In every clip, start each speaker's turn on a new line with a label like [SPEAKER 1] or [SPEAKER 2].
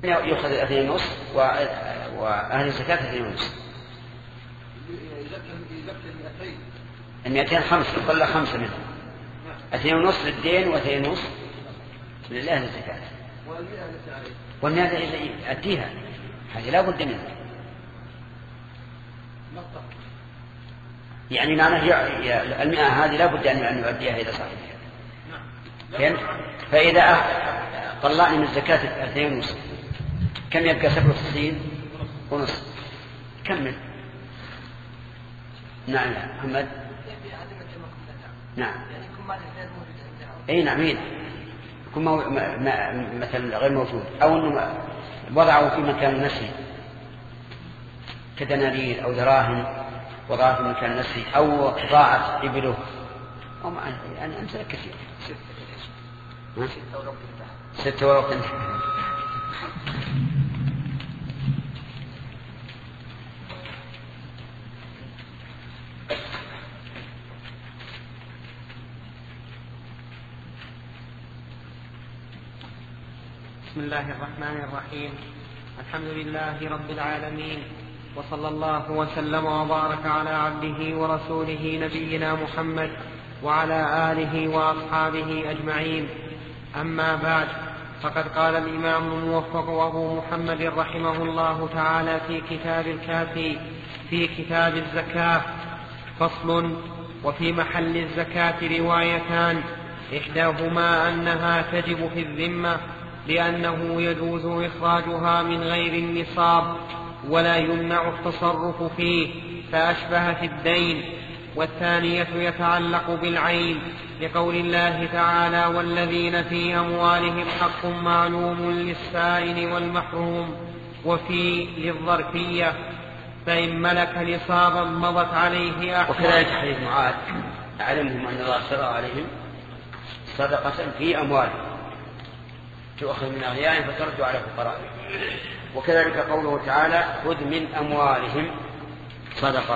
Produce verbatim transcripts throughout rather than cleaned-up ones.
[SPEAKER 1] يأخذ اثنين ونصف وأهل الزكاة اثنين ونصف. المئتين خمسة يطلع خمسة منهم، اثنين ونصف للدين واثنين ونصف لله الزكاة. والمئة اللي أديها هذه لا بد منها، يعني معناه المئة هذه لا بد أن يؤديها إلى صاحبها. فهمت؟ فإذا طلعني من الزكاة اثنين ونصف كم يبقى؟ سبعة وتسعين ونصف. كمل. نعم يا محمد. نعم. اي نعم يكون مو... ما... ما... مثلا غير موجود او انه وضعه في مكان نسي كدنانير او دراهم وضعه في مكان نسي او ضاعت ابله او ما... يعني امثله كثيره. ستة ورقم.
[SPEAKER 2] بسم الله الرحمن الرحيم. الحمد لله رب العالمين، وصلى الله وسلم وبارك على عبده ورسوله نبينا محمد وعلى آله وأصحابه أجمعين. أما بعد، فقد قال الإمام الموفق أبو محمد رحمه الله تعالى في كتاب الكافي في كتاب الزكاة: فصل. وفي محل الزكاة روايتان، إحداهما أنها تجب في الذمة لأنه يجوز إخراجها من غير النصاب ولا يمنع التصرف فيه فأشبه في الدين، والثانية يتعلق بالعين لقول الله تعالى: والذين في أموالهم حق معلوم للسائل والمحروم، وفي للظرفية، فإن ملك نصابا مضت عليه أحوال.
[SPEAKER 1] وكذلك حديث معاذ: أعلمهم أن الله اشترى عليهم صدقة في أموالهم تؤخذ من أغنيائهم فترد على الفقراء. وكذلك قوله تعالى: خذ من أموالهم صدقة.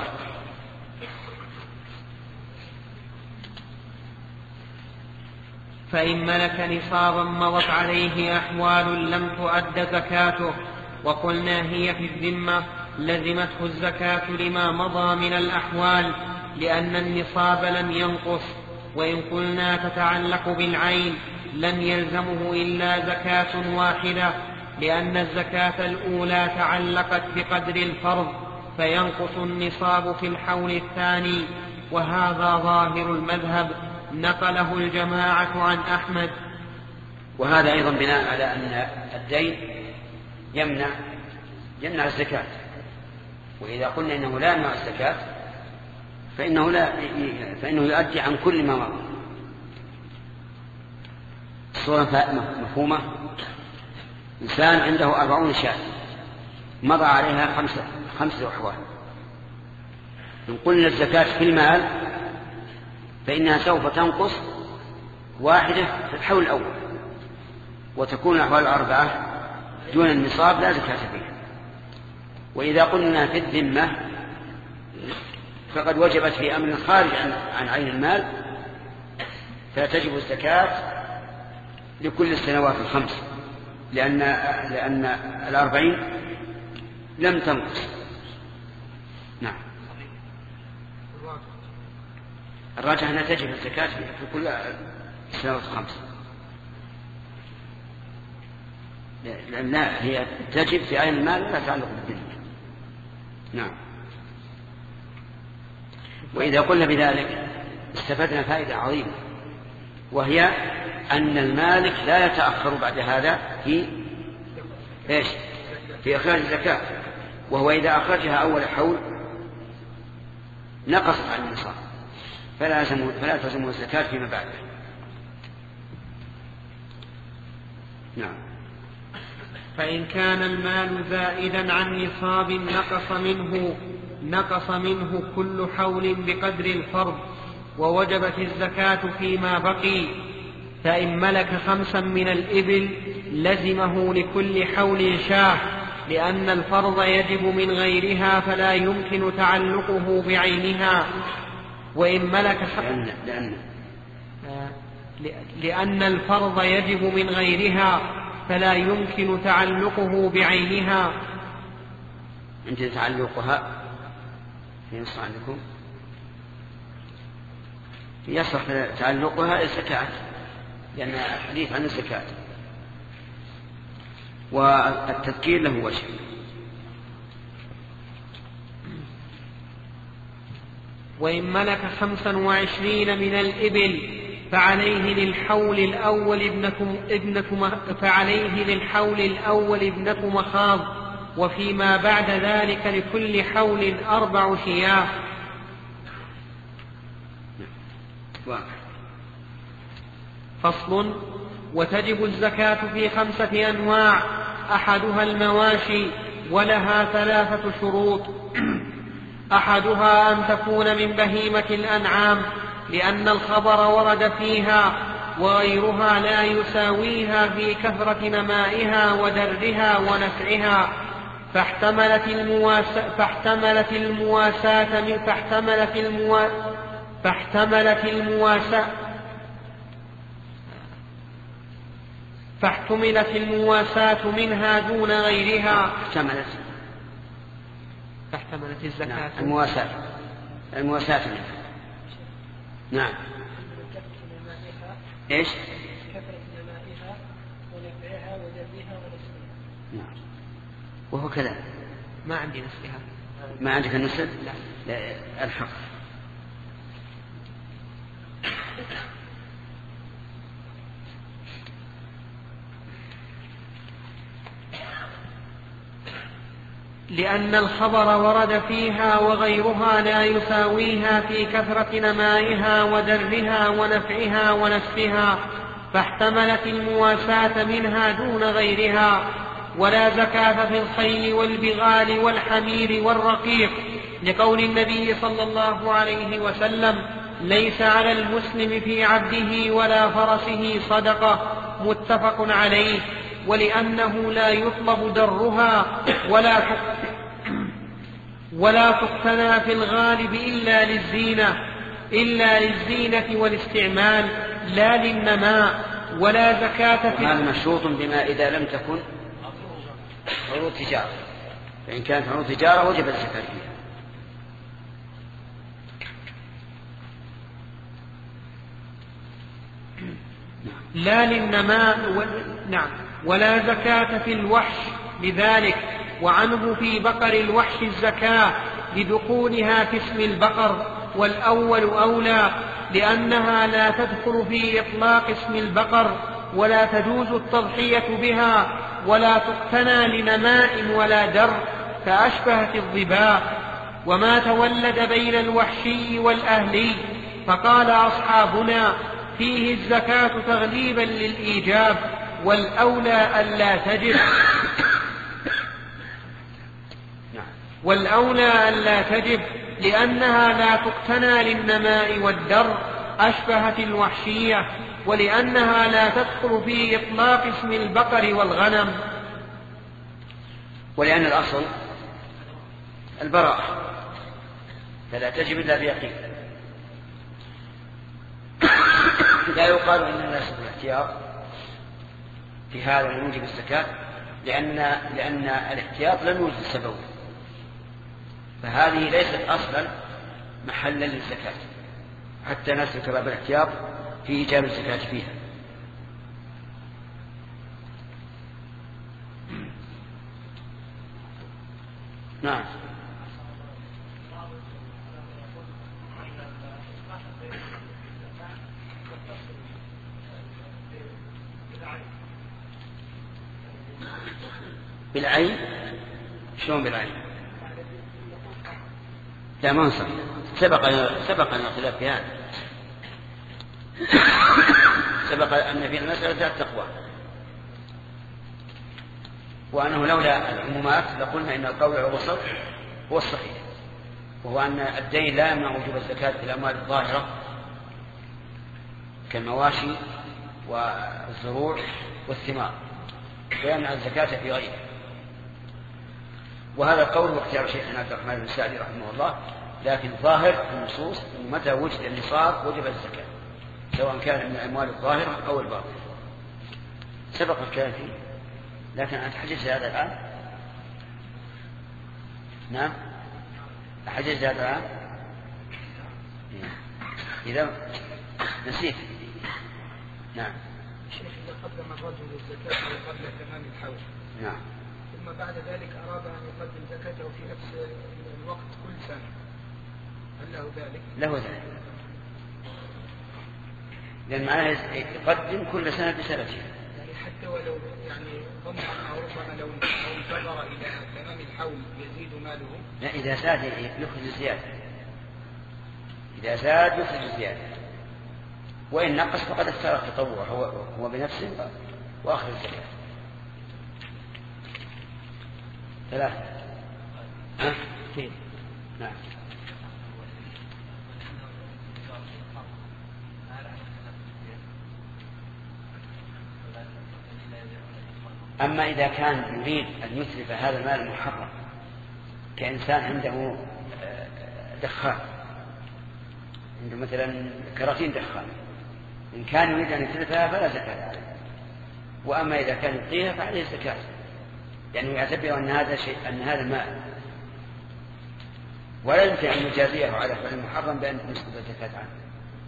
[SPEAKER 2] فإن ملك نصابا مضت عليه أحوال لم تؤد زكاته، وقلنا هي في الذمة لزمته الزكاة لما مضى من الأحوال لأن النصاب لم ينقص. وإن قلنا تتعلق بالعين لم يلزمه إلا زكاة واحدة، لأن الزكاة الأولى تعلقت بقدر الفرض فينقص النصاب في الحول الثاني، وهذا ظاهر المذهب نقله الجماعة عن أحمد.
[SPEAKER 1] وهذا أيضا بناء على أن الدين يمنع يمنع الزكاة، وإذا قلنا إنه لا يمنع الزكاة فإنه, لا فإنه يؤدي عن كل ما مضى. الصورة مفهومة. إنسان عنده أربعون شاة مضى عليها خمسة, خمسة أحوال، إن قلنا الزكاة في المال فإنها سوف تنقص واحدة في الحول الأول، وتكون الأحوال الأربعة دون النصاب لا زكاة فيها. وإذا قلنا في الذمة فقد وجبت في أمر خارج عن عين المال، فتجب الزكاة لكل السنوات الخمس، لأن, لأن الأربعين لم تنقص. نعم. الراجح أنها تجب الزكاة في كل السنوات الخمس، لأن هي تجب في عين المال لا تعلق بالدين. نعم. وإذا قلنا بذلك استفدنا فائدة عظيمة، وهي أن المالك لا يتأخر بعد هذا في إيش؟ في إخراج الزكاة، وهو إذا أخرجها أول حول نقصت عن النصاب فلا فلا تلزمه الزكاة فيما بعد.
[SPEAKER 2] نعم. فإن كان المال زائدا عن نصاب نقص منه نقص منه كل حول بقدر الفرض، ووجبت الزكاة فيما بقي. فإن ملك خمسا من الإبل لزمه لكل حول شاة، لأن الفرض يجب من غيرها فلا يمكن تعلقه بعينها. وإن ملك
[SPEAKER 1] لأن, لأن.
[SPEAKER 2] لأن الفرض يجب من غيرها فلا يمكن تعلقه بعينها.
[SPEAKER 1] عند تعلقها في نص عندكم يصح تعلقها الزكاة، لأن الحديث عن الزكاة، والتذكير له وجه.
[SPEAKER 2] وإن ملك خمسا وعشرين من الإبل فعليه للحول الأول ابنة, ابنة فعليه للحول الأول ابنة مخاض، وفيما بعد ذلك لكل حول أربع شياه. فصل. وتجب الزكاة في خمسة أنواع، أحدها المواشي، ولها ثلاثة شروط. أحدها أن تكون من بهيمة الأنعام، لأن الخبر ورد فيها، وغيرها لا يساويها في كثرة نمائها ودرها ونفعها، فاحتملت المواساة فاحتملت المواساة من فاحتملت الموا فاحتملت المواساة فاحتملت المواساة منها دون غيرها.
[SPEAKER 1] احتملت
[SPEAKER 2] فاحتملت الزكاة
[SPEAKER 1] نعم. المواساة المواساة منها. نعم. ايش؟
[SPEAKER 3] كثرة نمائها ونفعها ودرها ونسلها.
[SPEAKER 1] نعم. وهو كذا.
[SPEAKER 2] ما عندي نسلها.
[SPEAKER 1] ما عندك النسل؟
[SPEAKER 2] لا.
[SPEAKER 1] لا الحق.
[SPEAKER 2] لأن الخبر ورد فيها، وغيرها لا يساويها في كثرة نمائها ودرها ونفعها ونسفها، فاحتملت المواساة منها دون غيرها. ولا زكاة في الخيل والبغال والحمير والرقيق، لقول النبي صلى الله عليه وسلم: ليس على المسلم في عبده ولا فرسه صدقة، متفق عليه. ولأنه لا يطلب درها ولا ولا تقتنى في الغالب إلا للزينة إلا للزينة والاستعمال، لا للنماء. ولا زكاة في
[SPEAKER 1] هذا مشروط بما إذا لم تكن عروض تجارة، فإن كانت عروض تجارة وجب الزكاة فيها.
[SPEAKER 2] لا للنماء و... نعم. ولا زكاة في الوحش لذلك، وعنه في بقر الوحش الزكاة لدخولها في اسم البقر، والأول أولى، لأنها لا تدخل في إطلاق اسم البقر، ولا تجوز التضحية بها، ولا تقتنى لنماء ولا در، فأشبهت الظباء. وما تولد بين الوحشي والأهلي، فقال أصحابنا: فيه الزكاة تغليبا للإيجاب، والأولى ألا تجب والأولى ألا تجب لأنها لا تقتنى للنماء والدر، أشبهت الوحشية، ولأنها لا تدخل في إطلاق اسم البقر والغنم.
[SPEAKER 1] ولأن الأصل البراءة، فلا تجب إلا بيقين. لا يقال إن الناس بالاحتياط في هذا من موجب الزكاة، لأن لأن الاحتياط لم يوجد سبب، فهذه ليست أصلا محلا للزكاة، حتى نسلك باب الاحتياط في إيجاب الزكاة فيها. نعم. بالعين؟ شلون بالعين؟ لا ما نصح. سبق سبق أن الخلاف في هذا، سبق أن في المسألة التقوى، وأنه لولا العمومات لقلنا إن القول والوسط هو الصحيح، وهو أن الدين لا يمنع وجوب الزكاة في الأموال الظاهرة كالمواشي والزروع والثمار، ويمنع الزكاة في غيره. وهذا القول هو اختيار شيخنا عبد الرحمن بن سعدي رحمه الله، لكن ظاهر في النصوص أن متى وجد النصاب وجب الزكاة، سواء كان من الأموال الظاهرة أو الباطنة. سبق الكلام فيه. لكن أنت حجزت هذا الآن؟ نعم حجزت هذا الآن؟ إذا نسيت. نعم.
[SPEAKER 3] شيخ إذا قدم الرجل الزكاة قبل تمام الحول
[SPEAKER 1] نعم
[SPEAKER 3] ثم بعد ذلك أراد أن يقدم زكاته في نفس الوقت كل سنة هل له ذلك؟
[SPEAKER 1] له ذلك، لأن معناه يقدم كل سنة بسنتها.
[SPEAKER 3] يعني حتى ولو يعني ظن أنه ربما لو انتظر إلى تمام الحول يزيد ماله؟
[SPEAKER 1] لا، إذا زاد يخرج الزيادة، إذا زاد يخرج الزيادة، وإن نقص فقد اختار التطوع هو, هو بنفسه وآخر الزكاة. ثلاثة. ها؟ كيف؟ نعم. أما إذا كان يريد أن يتلف هذا المال المحرم كإنسان عنده دخان، عنده مثلا كراتين دخان، إن كان يريد أن يتلفها فلا زكاة عليه، وأما إذا كان يبقيها فعليه الزكاة، لأنه يعني يعتبر أن هذا شيء، أن هذا المال ولا يمكن أن يجازيه على فعل المحرم بأن تسقط الزكاة عنه.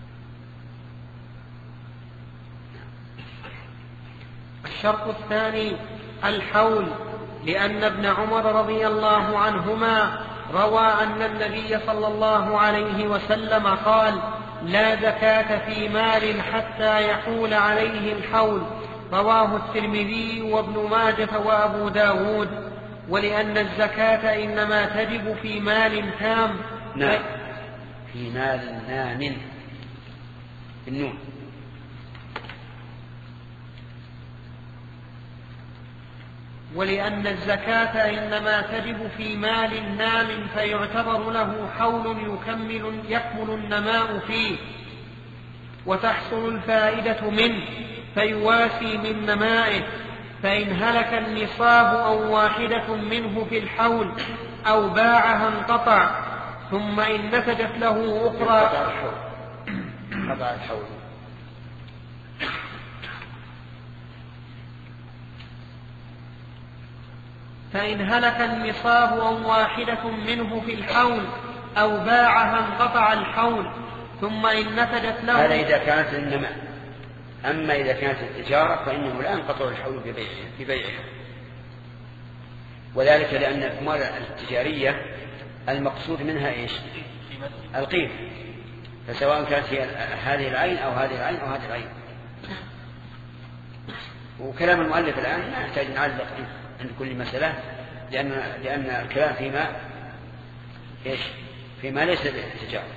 [SPEAKER 2] الشرط الثاني الحول، لأن ابن عمر رضي الله عنهما روى أن النبي صلى الله عليه وسلم قال: لا زكاة في مال حتى يحول عليه الحول. رواه الترمذي وابن ماجه وأبو داود. ولأن الزكاة إنما تجب في مال تام.
[SPEAKER 1] نعم، في مال نام بالنون.
[SPEAKER 2] ولأن الزكاة إنما تجب في مال نام فيعتبر له حول يكمل, يكمل النماء فيه وتحصل الفائدة منه فيواسي من نمائه. فإن هلك النصاب أو واحدة منه في الحول أو باعها انقطع، ثم إن نتجت له أخرى
[SPEAKER 1] انقطع الحول.
[SPEAKER 2] فإن هلك النصاب أو واحدة منه في الحول أو باعها انقطع الحول، ثم إن نتجت له.
[SPEAKER 1] هذا إذا كانت النماء. أما إذا كانت التجارة فإنه لا ينقطع الحول ببيعها، وذلك لأن الأموال التجارية المقصود منها إيش؟ القيمة، فسواء كانت هي هذه العين أو هذه العين أو هذه العين. وكلام المؤلف الآن لا يحتاج نعلق عند كل مسألة، لأن لأن الكلام فيما إيش؟ فيما ليس بالتجارة.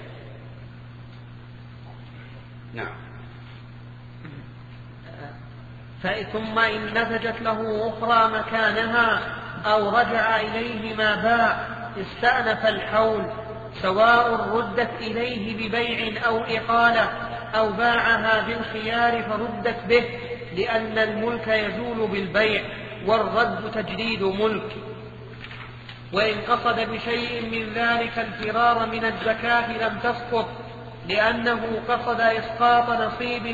[SPEAKER 1] نعم.
[SPEAKER 2] ثم إن نتجت له أخرى مكانها أو رجع إليه ما باع استأنف الحول، سواء ردت إليه ببيع أو إقالة أو باعها بالخيار فردت به، لأن الملك يزول بالبيع والرد تجديد ملك. وإن قصد بشيء من ذلك الفرار من الزكاة لم تسقط، لأنه قصد إسقاط نصيب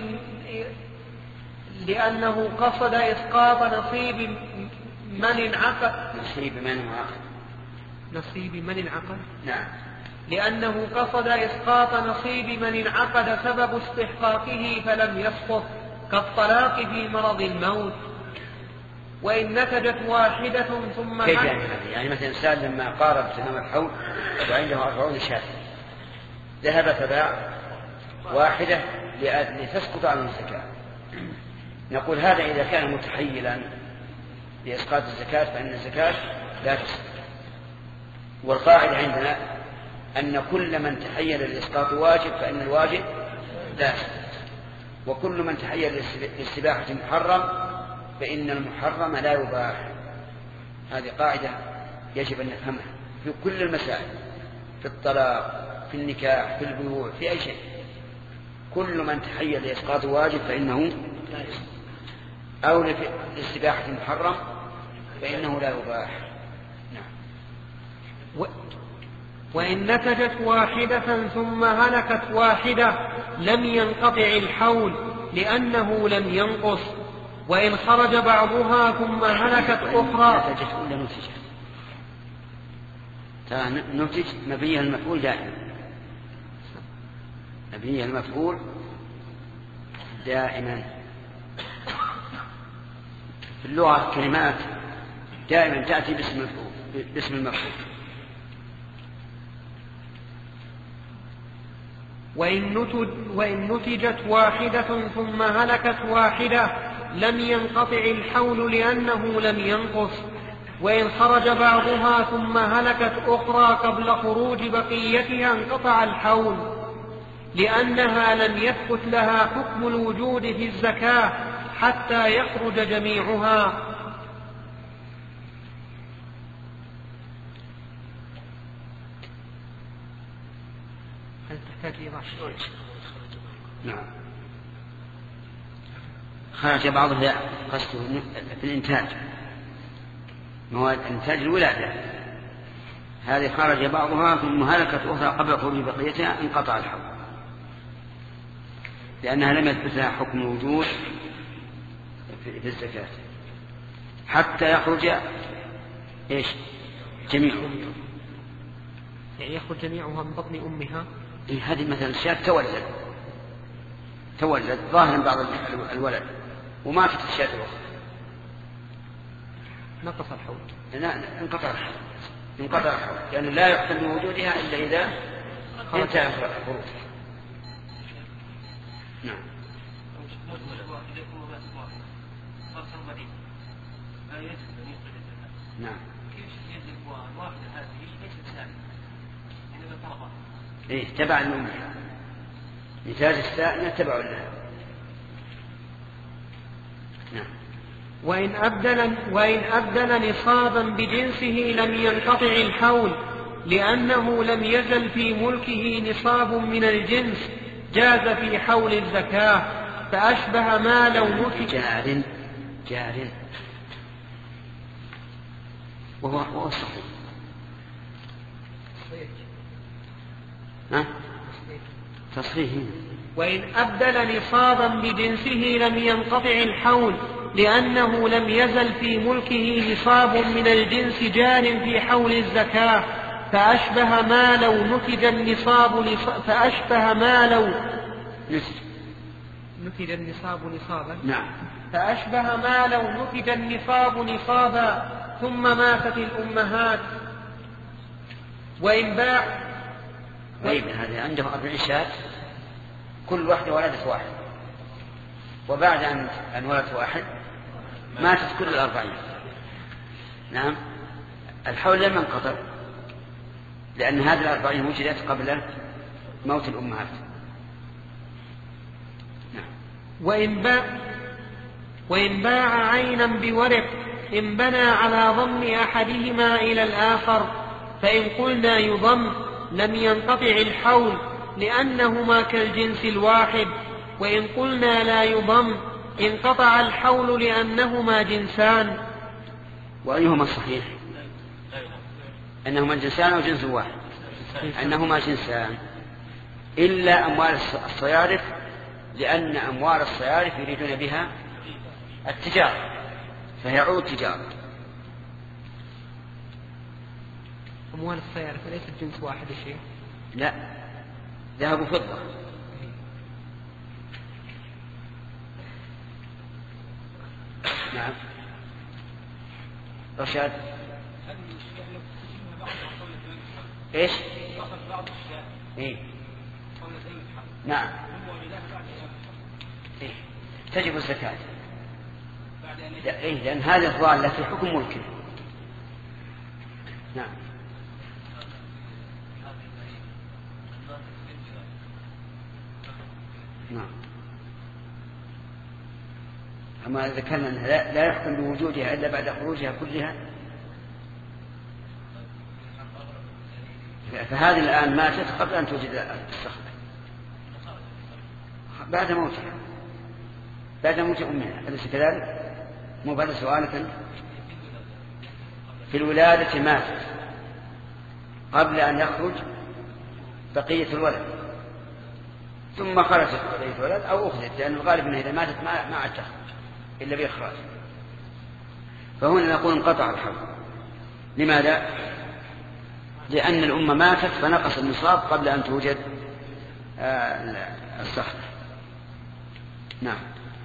[SPEAKER 2] لأنه قصد إسقاط نصيب من انعقد
[SPEAKER 1] نصيب من انعقد
[SPEAKER 2] نصيب من انعقد
[SPEAKER 1] نعم
[SPEAKER 2] لأنه قصد إسقاط نصيب من انعقد سبب استحقاقه فلم يسقط، كالطلاق في مرض الموت. وإن نتجت واحدة ثم
[SPEAKER 1] كيف يعني؟ يعني مثلا إنسان لما قارب تمام الحول وعنده أربعون شاة ذهب فباع واحدة لتسقط عنه الزكاة، نقول هذا إذا كان متحيلا لإسقاط الزكاة فإن الزكاة لا تسقط. والقاعدة عندنا أن كل من تحيل لإسقاط واجب فإن الواجب لا يسقط، وكل من تحيل لاستباحة محرم فإن المحرم لا يباح. هذه قاعدة يجب أن نفهمها في كل المسائل، في الطلاق، في النكاح، في البيوع، في أي شيء. كل من تحيل لإسقاط واجب فإنه لا يسقط، أو لاستباحة محرم فإنه لا يباح. نعم.
[SPEAKER 2] و... وإن نتجت واحدة ثم هلكت واحدة لم ينقطع الحول، لأنه لم ينقص. وإن خرج بعضها ثم هلكت أخرى.
[SPEAKER 1] نتجت ولا نتجت؟ ترى نتج مبنيها المفعول دائما، مبنيها المفعول دائما. في اللغة كلمات دائما تأتي باسم المفعول باسم المفعول.
[SPEAKER 2] وإن نتجت واحدة ثم هلكت واحدة لم ينقطع الحول لأنه لم ينقص. وإن خرج بعضها ثم هلكت أخرى قبل خروج بقيتها انقطع الحول لأنها لم يثبت لها حكم الوجود في الزكاة حتى يخرج جميعها. هل تحتاج إيضاح؟
[SPEAKER 1] نعم. خرج بعضها قصده في الإنتاج، مواد إنتاج الولادة، هذه خرج بعضها ثم هلكت أخرى قبل خروج بقيتها انقطع الحول لأنها لم يثبت لها حكم الوجود في الزكاة حتى يخرج إيش جميعها،
[SPEAKER 2] يعني يخرج جميعها من بطن أمها.
[SPEAKER 1] هذه مثلا الشاة تولد تولد ظاهرا بعض الولد وماتت الشاة الأخرى
[SPEAKER 2] نقص الحول.
[SPEAKER 1] لا انقطع الحول انقطع الحول لأنه لا يحتمل وجودها إلا إذا انتهى الخروج. نعم. نعم. إيه تبع الأمها، نتاج السائل تبع لها. نعم.
[SPEAKER 2] وإن أبدل, وإن أبدل نصابا بجنسه لم ينقطع الحول لأنه لم يزل في ملكه نصاب من الجنس جاز في حول الزكاة فأشبه ما لو نتج
[SPEAKER 1] جار جار وهو هو الصحيح. ها؟ تصحيح.
[SPEAKER 2] وإن أبدل نصابا بجنسه لم ينقطع الحول لأنه لم يزل في ملكه نصاب من الجنس جار في حول الزكاة فأشبه ما لو نتج النصاب فأشبه ما لو نتج النصاب نصابا.
[SPEAKER 1] نعم.
[SPEAKER 2] فأشبه ما لو نتج النصاب نصابا ثم ماتت الأمهات. وإن باع
[SPEAKER 1] طيب هذا عنده أربع شاة كل واحدة ولدت واحد، وبعد أن ولدت واحد ماتت كل الأربعين. نعم. الحول لم ينقطع لأن هذه الأربعين وجدت قبل موت الأمهات. نعم.
[SPEAKER 2] وإن باع وإن باع عينا بورق إن بنى على ضم أحدهما إلى الآخر فإن قلنا يضم لم ينقطع الحول لأنهما كالجنس الواحد، وإن قلنا لا يضم انقطع الحول لأنهما جنسان.
[SPEAKER 1] وأيهما الصحيح؟ أنهما جنسان أو جنس واحد؟ أنهما جنسان إلا أموال الصيارف لأن أموال الصيارف يريدون بها التجارة فيعود تجارة.
[SPEAKER 2] أموال الصيارف ليست جنس واحد شيء؟
[SPEAKER 1] لا، ذهب وفضة. نعم. رشاد ايش؟ إيه؟ نعم. إيه؟ تجب الزكاة. إيه؟ لأن هذه الضالة في حكم ملكه. نعم. نعم. أما ذكرنا أنها لا يحكم بوجودها إلا بعد خروجها كلها، فهذه الآن ماتت قبل أن توجد الصخرة بعد موتها بعد موت أمها، أليس كذلك؟ مو بعد سؤالك في الولادة ماتت قبل أن يخرج بقية الولد ثم خرجت بقية الولد أو أخذت، لأن الغالب أنها إذا ماتت ما عاد تخرج. إلا بإخراج. فهنا نقول انقطع الحول. لماذا؟ لأن الأمة ماتت فنقص النصاب قبل أن توجد الصخرة. نعم.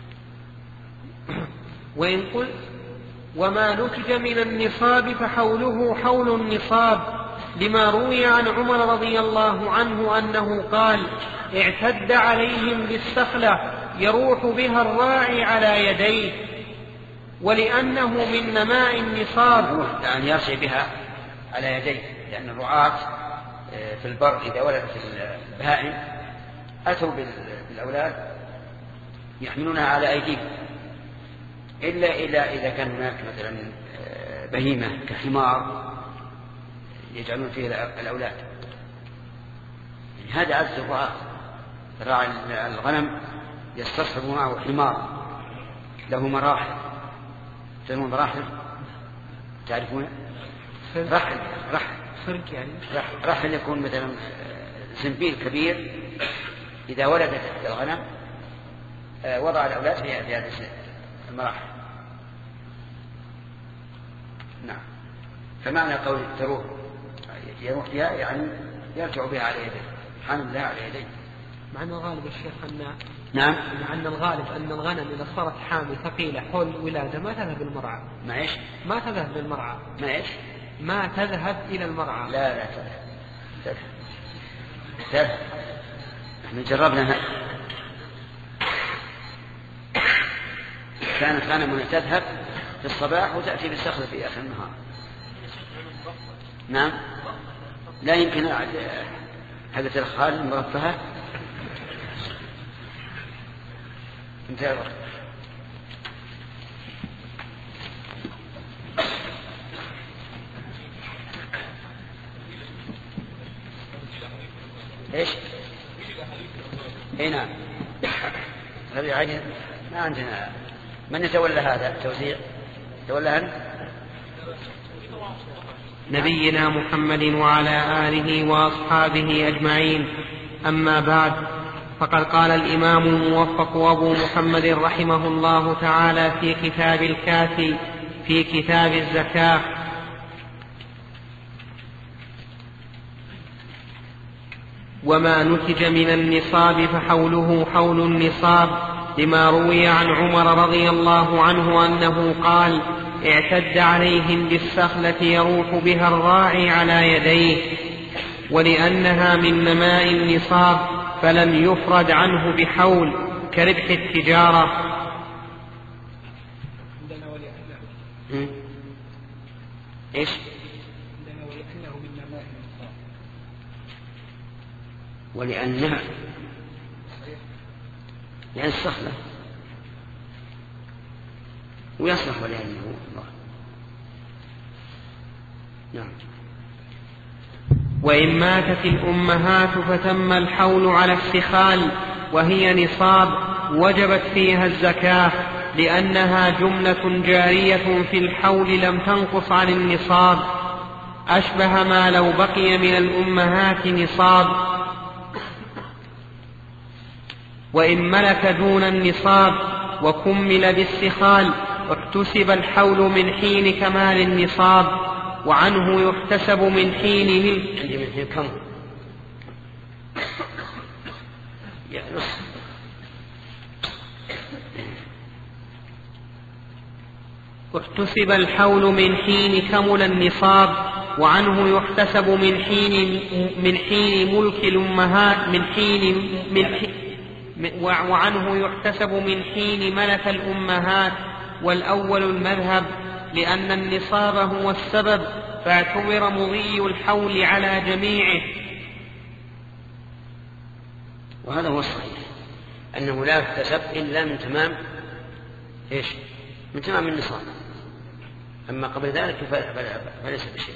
[SPEAKER 2] وإن قلت وما نتج من النصاب فحوله حول النصاب، لما روي عن عمر رضي الله عنه أنه قال: اعتد عليهم بالسخلة يروح بها الراعي على يديه، ولأنه من نماء النصاب،
[SPEAKER 1] يعني يرشي بها على يديه، لأن الرعاة في البر إذا ولدت البهائم أتوا بالأولاد يحملونها على أيديهم، إلا إلا إذا كان هناك مثلا بهيمة كحمار يجعلون فيه الأولاد. يعني هذا عز الرعاة. راعي الغنم يستصحب معه حمار له مراحل. تعرفون مراحل؟ تعرفون؟ رحل رحل
[SPEAKER 2] فرق يعني
[SPEAKER 1] رحل, رحل يكون مثلا زنبيل كبير إذا ولدت الغنم وضع الأولاد في هذه المراحل. نعم. فمعنى قول تروح يروح بها يعني يرجع بها على يديه، حامل لها على يديه.
[SPEAKER 2] مع أن الغالب الشيخ أن
[SPEAKER 1] نعم
[SPEAKER 2] مع أن الغالب أن الغنم إذا صارت حامل ثقيلة حول ولادة ما تذهب للمرعى.
[SPEAKER 1] ما إيش؟
[SPEAKER 2] ما تذهب للمرعى.
[SPEAKER 1] ما إيش؟
[SPEAKER 2] ما تذهب إلى المرعى.
[SPEAKER 1] لا لا تذهب تذهب تذهب. نحن جربنا هذا. كانت غنمنا تذهب في الصباح وتأتي بالصخرة في آخر النهار. نعم. لا يمكن حدث الخال المرفهة. انتهى الوقت. ايش؟ اي نعم. ربيع عين ما عندنا. من يتولى هذا التوزيع؟ تولى أنت؟
[SPEAKER 2] نبينا محمد وعلى آله وأصحابه أجمعين. أما بعد، فقد قال الإمام الموفق أبو محمد رحمه الله تعالى في كتاب الكافي في كتاب الزكاة: وما نتج من النصاب فحوله حول النصاب، لما روي عن عمر رضي الله عنه أنه قال: اعتد عليهم بالسخلة يروح بها الراعي على يديه، ولأنها من نماء النصاب فلم يفرد عنه بحول كربح التجارة.
[SPEAKER 1] إيش؟
[SPEAKER 3] ولأنه من نماء النصاب.
[SPEAKER 1] ولأنها يعني السخلة ويصلح ولأنه الله. نعم.
[SPEAKER 2] وإن ماتت الأمهات فتم الحول على السخال وهي نصاب وجبت فيها الزكاة، لأنها جملة جارية في الحول لم تنقص عن النصاب، أشبه ما لو بقي من الأمهات نصاب. وإن ملك دون النصاب وكمل بالسخال واكتسب الحول من حين كمال النصاب، وعنه يحتسب من حين ملك واكتسب الحول من حين كمل النصاب، وعنه يحتسب من حين من حين ملك الأمهات من حين من حين وعنه يحتسب من حين ملك الأمهات. والأول المذهب، لأن النصاب هو السبب فاعتبر مضي الحول على جميعه.
[SPEAKER 1] وهذا هو الصحيح، أنه لا يحتسب إلا من تمام إيش؟ من تمام النصاب، أما قبل ذلك فليس بشيء.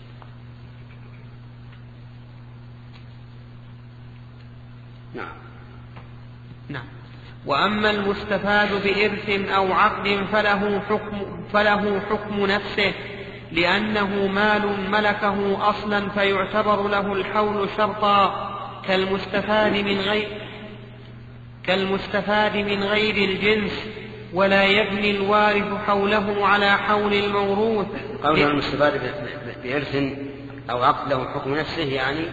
[SPEAKER 1] نعم.
[SPEAKER 2] نعم. وأما المستفاد بإرث أو عقد فله حكم, فله حكم نفسه، لأنه مال ملكه أصلا فيعتبر له الحول شرطا، كالمستفاد من غير كالمستفاد من غير الجنس، ولا يبني الوارث حوله على حول الموروث.
[SPEAKER 1] قوله المستفاد بإرث أو عقد له حكم نفسه يعني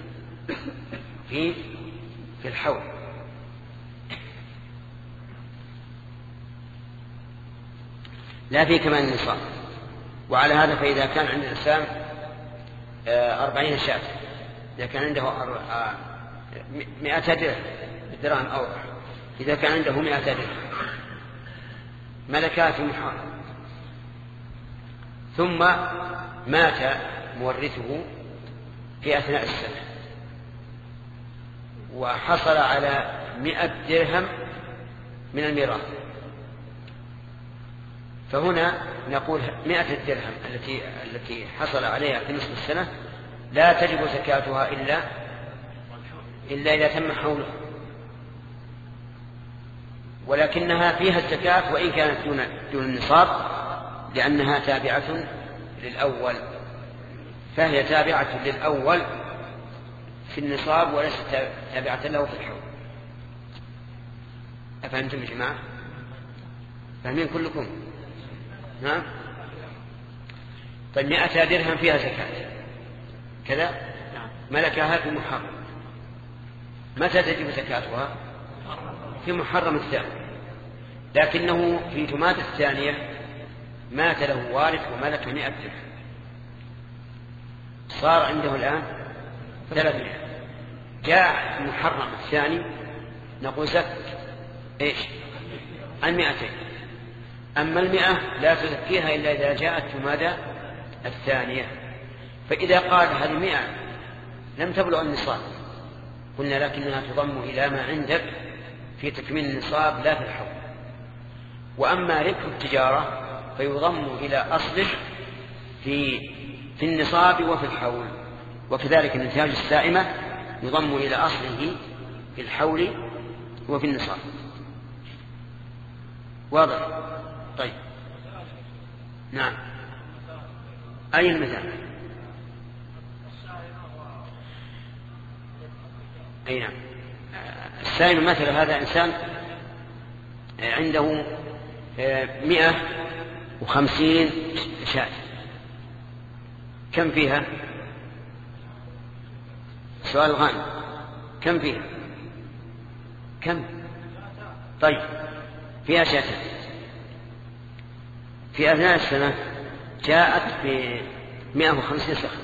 [SPEAKER 1] في في الحول. لا في كمان النصاب. وعلى هذا فإذا كان عند الإنسان أربعين شاة، إذا كان عنده مئة درهم أو إذا كان عنده مئة درهم ملكها في محرم، ثم مات مورثه في أثناء السنة وحصل على مئة درهم من الميراث، فهنا نقول مئة الدرهم التي التي حصل عليها في نصف السنة لا تجب زكاتها إلا إلا إذا تم حوله، ولكنها فيها الزكاة وإن كانت دون دون النصاب، لأنها تابعة للأول، فهي تابعة للأول في النصاب وليست تابعة له في الحول. أفهمتم يا جماعة؟ فاهمين كلكم؟ نعم. طيب مئة درهم فيها زكاة كذا ملكها في محرم، متى تجب زكاتها؟ في محرم الثاني، لكنه في جماد الثانية مات له وارث وملك مئة درهم، صار عنده الآن ثلاثمائة. جاء المحرم الثاني نقول زك إيش؟ المئتين. أما المئة لا تزكيها إلا إذا جاءت جمادى الثانية. فإذا قال هذه مئة لم تبلغ النصاب قلنا لكنها تضم إلى ما عندك في تكميل النصاب لا في الحول. وأما ربح التجارة فيضم إلى أصله في في النصاب وفي الحول، وكذلك النتاج السائمة يضم إلى أصله في الحول وفي النصاب. واضح؟ طيب نعم. أي المثال؟ أي نعم. السائل مثل هذا إنسان عنده مئة وخمسين شاة، كم فيها؟ سؤال غانم، كم فيها؟ كم؟ طيب فيها شاتان. في أثناء السنة جاءت بمئة وخمسين صخرة،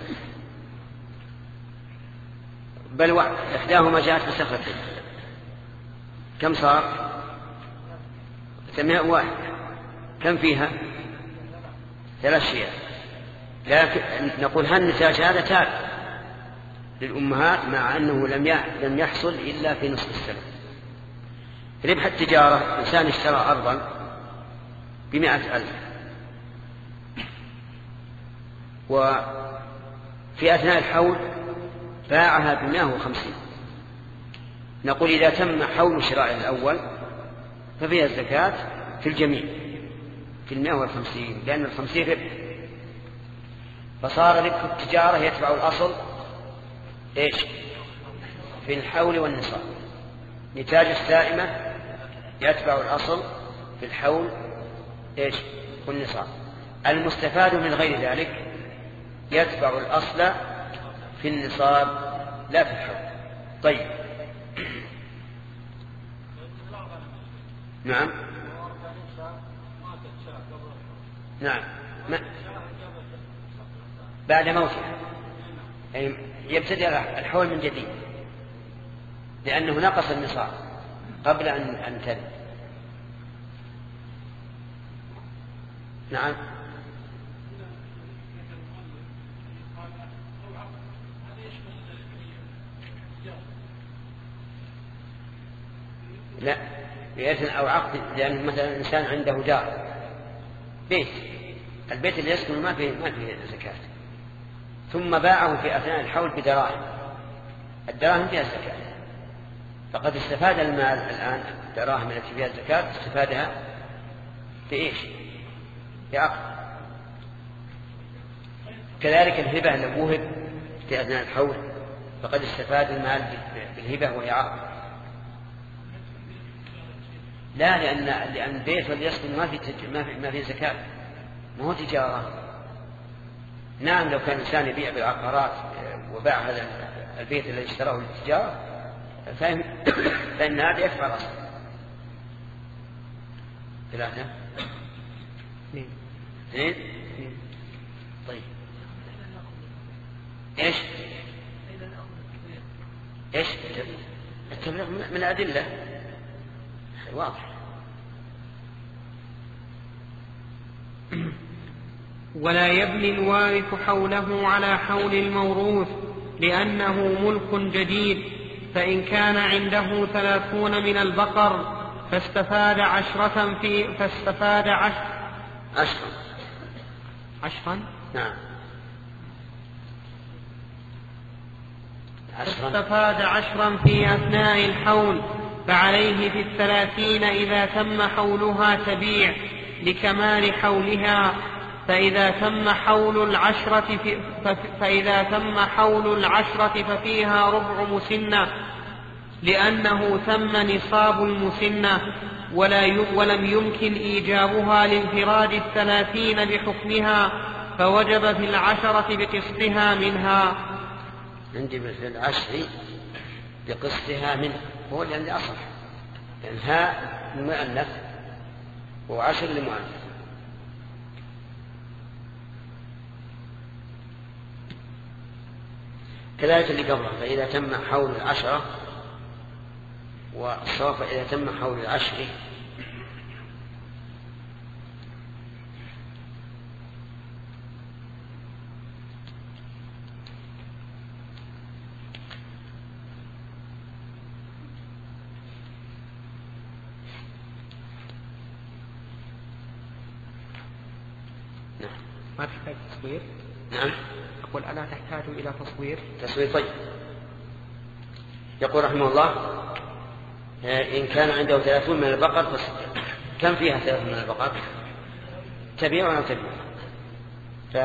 [SPEAKER 1] بل إحداهما جاءت بصخرتين، كم صار؟ ثمانمائة وواحد. كم فيها؟ ثلاث شيئات. لكن نقول هل النتاج هذا تابع للأمهات مع أنه لم يحصل إلا في نصف السنة. ربح التجارة إنسان اشترى أرضا بمئة ألف وفي أثناء الحول باعها بمئة وخمسين، نقول إذا تم حول شراء الأول ففيها الزكاة في الجميع في المئة وخمسين، لأن الخمسين ربح، فصار ربح التجارة يتبع الأصل إيش؟ في الحول والنصاب. نتاج السائمة يتبع الأصل في الحول إيش؟ والنصاب. المستفاد من غير ذلك يتبع الأصل في النصاب لا في الحول. طيب نعم نعم ما. بعد موتها يعني يبتدئ الحول من جديد، لأنه نقص النصاب قبل أن أن تلد. نعم لا بإذن أو عقد، لأن مثلا الإنسان عنده دار بيت، البيت اللي يسكن ما فيه ما فيه زكاة، ثم باعه في أثناء الحول بدراهم، الدراهم فيها الزكاة، فقد استفاد المال الآن الدراهم التي فيها الزكاة استفادها بإيش؟ بعقد. كذلك الهبة لو وهب في أثناء الحول فقد استفاد المال بالهبة وهي عقد. لا، لأن لأن البيت واليسكن ما في ما في ما في زكاة، ما هو تجارة. نعم لو كان الإنسان يبيع بالعقارات وباع هذا البيت الذي اشتراه للتجارة فإن, فإن هذا يكفر أصلا. ثلاثة اثنين اثنين طيب ايش ايش التبليغ من الأدلة واضح.
[SPEAKER 2] ولا يبني الوارث حوله على حول الموروث لأنه ملك جديد، فإن كان عنده ثلاثون من البقر فاستفاد عشرة في فاستفاد عشر
[SPEAKER 1] عشرا
[SPEAKER 2] عشرا
[SPEAKER 1] نعم عشرا
[SPEAKER 2] فاستفاد عشرا في أثناء الحول، فعليه في الثلاثين إذا تم حولها تبيع لكمال حولها. فإذا تم حول العشرة في فإذا تم حول العشرة ففيها ربع مسنة، لأنه تم نصاب المسنة، ولا ولم يمكن إيجابها لانفراد الثلاثين بحكمها، فوجب في العشرة بقسطها منها.
[SPEAKER 1] عندي في العشر بقسطها منها هو اللي أصح، لأن هاء المؤنث وعشر لمؤنث. كذلك اللي قبله فإذا تم حول العشرة، والصواب إذا تم حول العشر
[SPEAKER 2] نعم. ما تحتاج تصوير؟
[SPEAKER 1] نعم.
[SPEAKER 2] أقول ألا تحتاج إلى تصوير؟
[SPEAKER 1] تصوير طيب. يقول رحمه الله إن كان عنده ثلاثون من البقر كم فيها ثلاثون من البقر؟ تبيع أو تبيع؟ ف...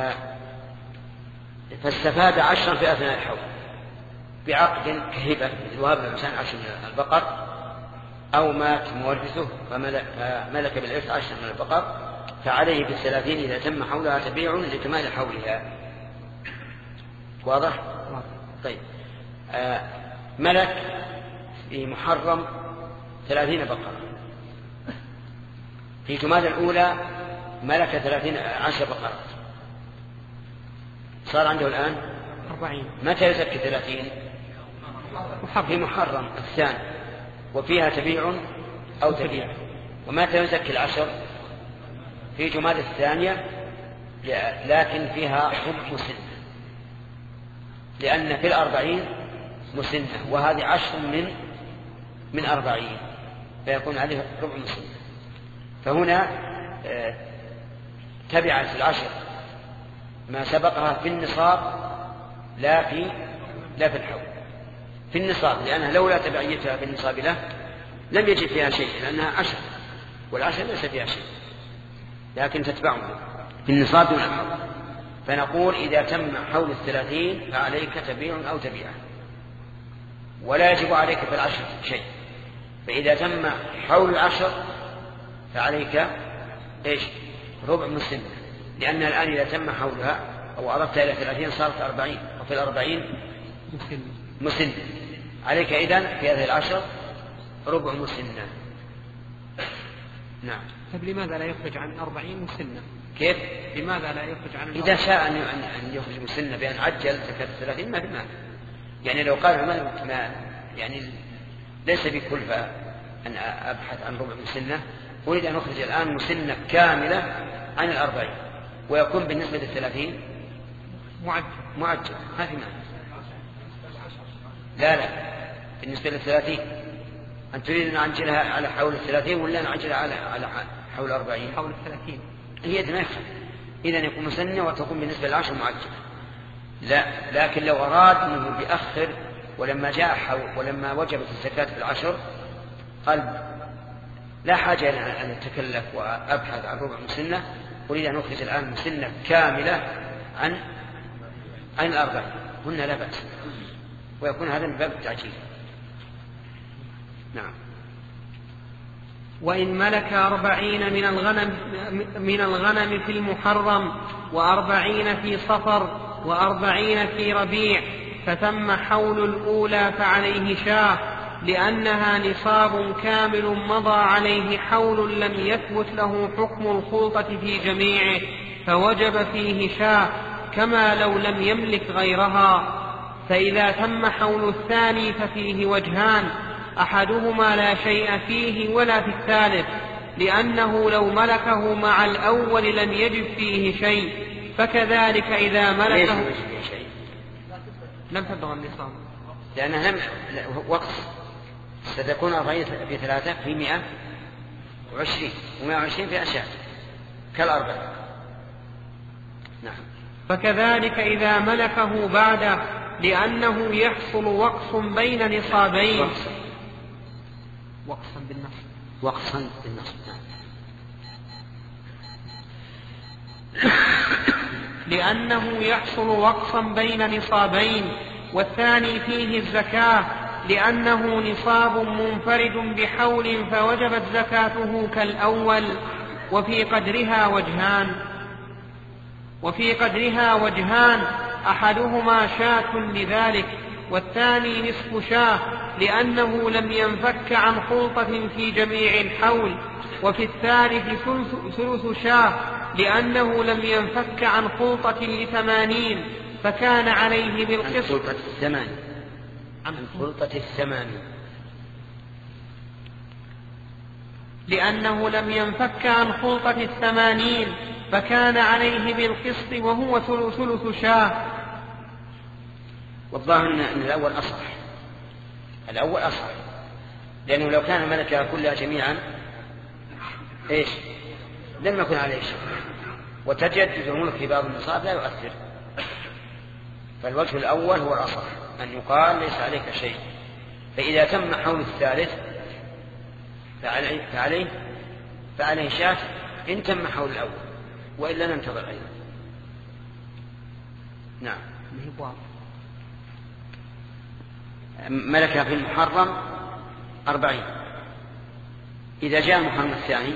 [SPEAKER 1] فاستفاد عشرا في أثناء الحول بعقد كهبة وهب الإنسان عشر من البقر، أو مات مورثه فملك, فملك بالإرث عشر من البقر، فعليه بالثلاثين إذا تم حولها تبيع لكمال حولها. واضح؟ طيب آه ملك في محرم ثلاثين بقرة، في جماد الأولى ملك ثلاثين عشر بقرة، صار عنده الآن
[SPEAKER 2] أربعين.
[SPEAKER 1] متى يزكي ثلاثين؟ في محرم الثاني وفيها تبيع أو تبيع. ومتى يزكي العشر؟ في جماد الثانية لكن فيها ربع مسنة، لأن في الأربعين مسنة وهذه عشر من من أربعين فيكون عليه ربع مسنة. فهنا تبعت العشر ما سبقها في النصاب لا في لا في الحول، في النصاب، لأنها لولا تبعيتها في النصاب له لم يجد فيها شيء، لأنها عشر والعشر ليس فيها شيء، لكن تتبعه في النصاب دون الحول. فنقول إذا تم حول الثلاثين فعليك تبيع أو تبيع، ولا يجب عليك في العشر شيء. فإذا تم حول العشر فعليك إيش؟ ربع مسنة، لأن الآن إذا تم حولها أو أردت إلى ثلاثين صارت أربعين، وفي الأربعين مسنة، عليك إذن في هذه العشر ربع مسنة. نعم.
[SPEAKER 2] طيب لماذا لا يخرج عن أربعين مسنة؟
[SPEAKER 1] كيف؟
[SPEAKER 2] لماذا لا يخرج عن
[SPEAKER 1] إذا شاء أن يخرج مسنة بأن عجل زكاة الثلاثين ما في مانع. يعني لو قال ما يعني ليس بكلفة أن أبحث عن ربع مسنة، أريد أن أخرج الآن مسنة كاملة عن الأربعين ويكون بالنسبة للثلاثين
[SPEAKER 2] معجل
[SPEAKER 1] معجل ما في مانع. لا لا بالنسبة للثلاثين أن تريد أن أعجلها على حول الثلاثين ولا نعجلها على على حول الأربعين؟
[SPEAKER 2] حول الثلاثين
[SPEAKER 1] هي دماغها إذا يكون مسنة وتكون بالنسبة للعشر معجلة. لا، لكن لو أراد أنه بيأخر ولما جاء حول ولما وجبت الزكاة في العشر قال لا حاجة أن أتكلف وأبحث عن ربع مسنة، أريد أن أخرج الآن مسنة كاملة عن عن الأربع، هن لا بأس، ويكون هذا من باب التعجيل. نعم.
[SPEAKER 2] وإن ملك أربعين من الغنم, من الغنم في المحرم وأربعين في صفر وأربعين في ربيع فتم حول الأولى فعليه شاة لأنها نصاب كامل مضى عليه حول لم يثبت له حكم الخلطة في جميعه فوجب فيه شاة كما لو لم يملك غيرها. فإذا تم حول الثاني ففيه وجهان أحدهما لا شيء فيه ولا في الثالث لأنه لو ملكه مع الأول لم يجب فيه شيء فكذلك إذا ملكه لم تبلغ النصاب
[SPEAKER 1] لأنها لم وقت ستكون أربعين في ثلاثة في مئة وعشرين ومئة وعشرين في أشياء كالأربعة. نعم.
[SPEAKER 2] فكذلك إذا ملكه بعده لأنه يحصل وقص بين نصابين وقصا بالنصب
[SPEAKER 1] وقصا بالنصب
[SPEAKER 2] لأنه يحصل وقصا بين نصابين. والثاني فيه الزكاة لأنه نصاب منفرد بحول فوجبت زكاته كالأول وفي قدرها وجهان وفي قدرها وجهان أحدهما شاة لذلك والثاني نصف شاة لأنه لم ينفك عن خلطة في جميع الحول. وفي الثالث ثلث شاة لأنه لم ينفك عن خلطة لثمانين فكان عليه بالقسط
[SPEAKER 1] عن خلطة الثمانين عن خلطة الثمانين
[SPEAKER 2] لأنه لم ينفك عن خلطة الثمانين فكان عليه بالقسط وهو ثلث شاة.
[SPEAKER 1] والظاهر أن الأول أصح الأول أصح لأنه لو كان ملكها كلها جميعا إيش لم يكن عليه شيء وتجدد الملك في بعض النصاب لا يؤثر. فالوجه الأول هو الأصح أن يقال ليس عليك شيء. فإذا تم حول الثالث فعليه فعليه, فعليه شاة إن تم حول الأول وإلا ننتظر أيضا. نعم. ملك في المحرم أربعين إذا جاء المحرم الثاني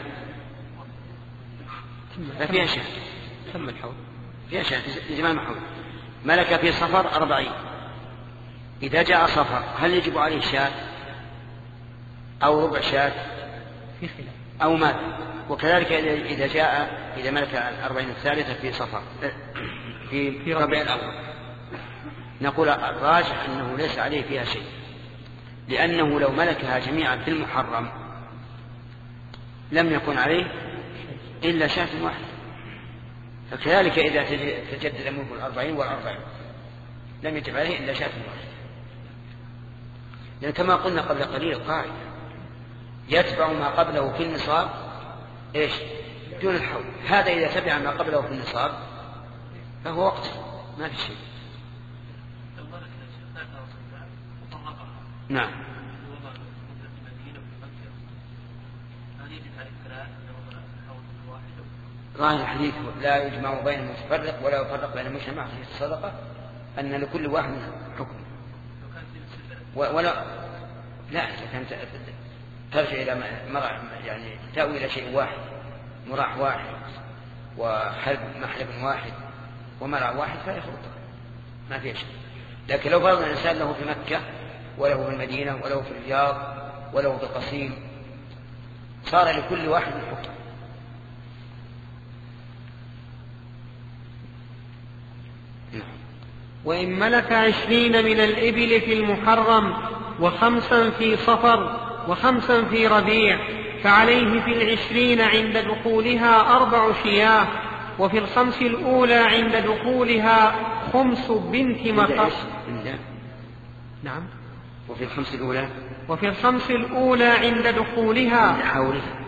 [SPEAKER 1] ففيها شاة
[SPEAKER 2] تم الحول
[SPEAKER 1] فيها شاة في زمان المحرم. ملك في صفر أربعين إذا جاء صفر هل يجب عليه شاة أو ربع شاة أو ماذا؟ وكذلك إذا جاء إذا ملك الأربعين الثالثة في صفر في, في ربيع الأول نقول الراجح أنه ليس عليه فيها شيء لأنه لو ملكها جميعا في المحرم لم يكن عليه إلا شاة واحدة. فكذلك إذا تجدد ملك الأربعين والأربعين لم يجب عليه إلا شاة واحدة لأن كما قلنا قبل قليل قاعدة يتبع ما قبله في النصاب إيش دون الحول. هذا إذا تبع ما قبله في النصاب فهو وقت ما في شيء. نعم. ظاهر الحديث لا يجمع بين المتفرق ولا يفرق بين المجتمع في الصدقة أن لكل واحد حكم ولا لا إذا كانت ترجع إلى مرع يعني تأوي إلى شيء واحد مراح واحد وحلب محلب واحد ومرع واحد فلا يخلط ما فيه شيء. لكن لو فرض الإنسان له في مكة وله في المدينة وله في الرياض وله في القصيم صار لكل واحد حكم.
[SPEAKER 2] وإن ملك عشرين من الإبل في المحرم وخمسا في صفر وخمسا في ربيع فعليه في العشرين عند دخولها أربع شياه وفي الخمس الأولى عند دخولها خمس بنت مخاض. نعم.
[SPEAKER 1] وفي الخمس الأولى
[SPEAKER 2] وفي الخمس الأولى عند دخولها
[SPEAKER 1] حولها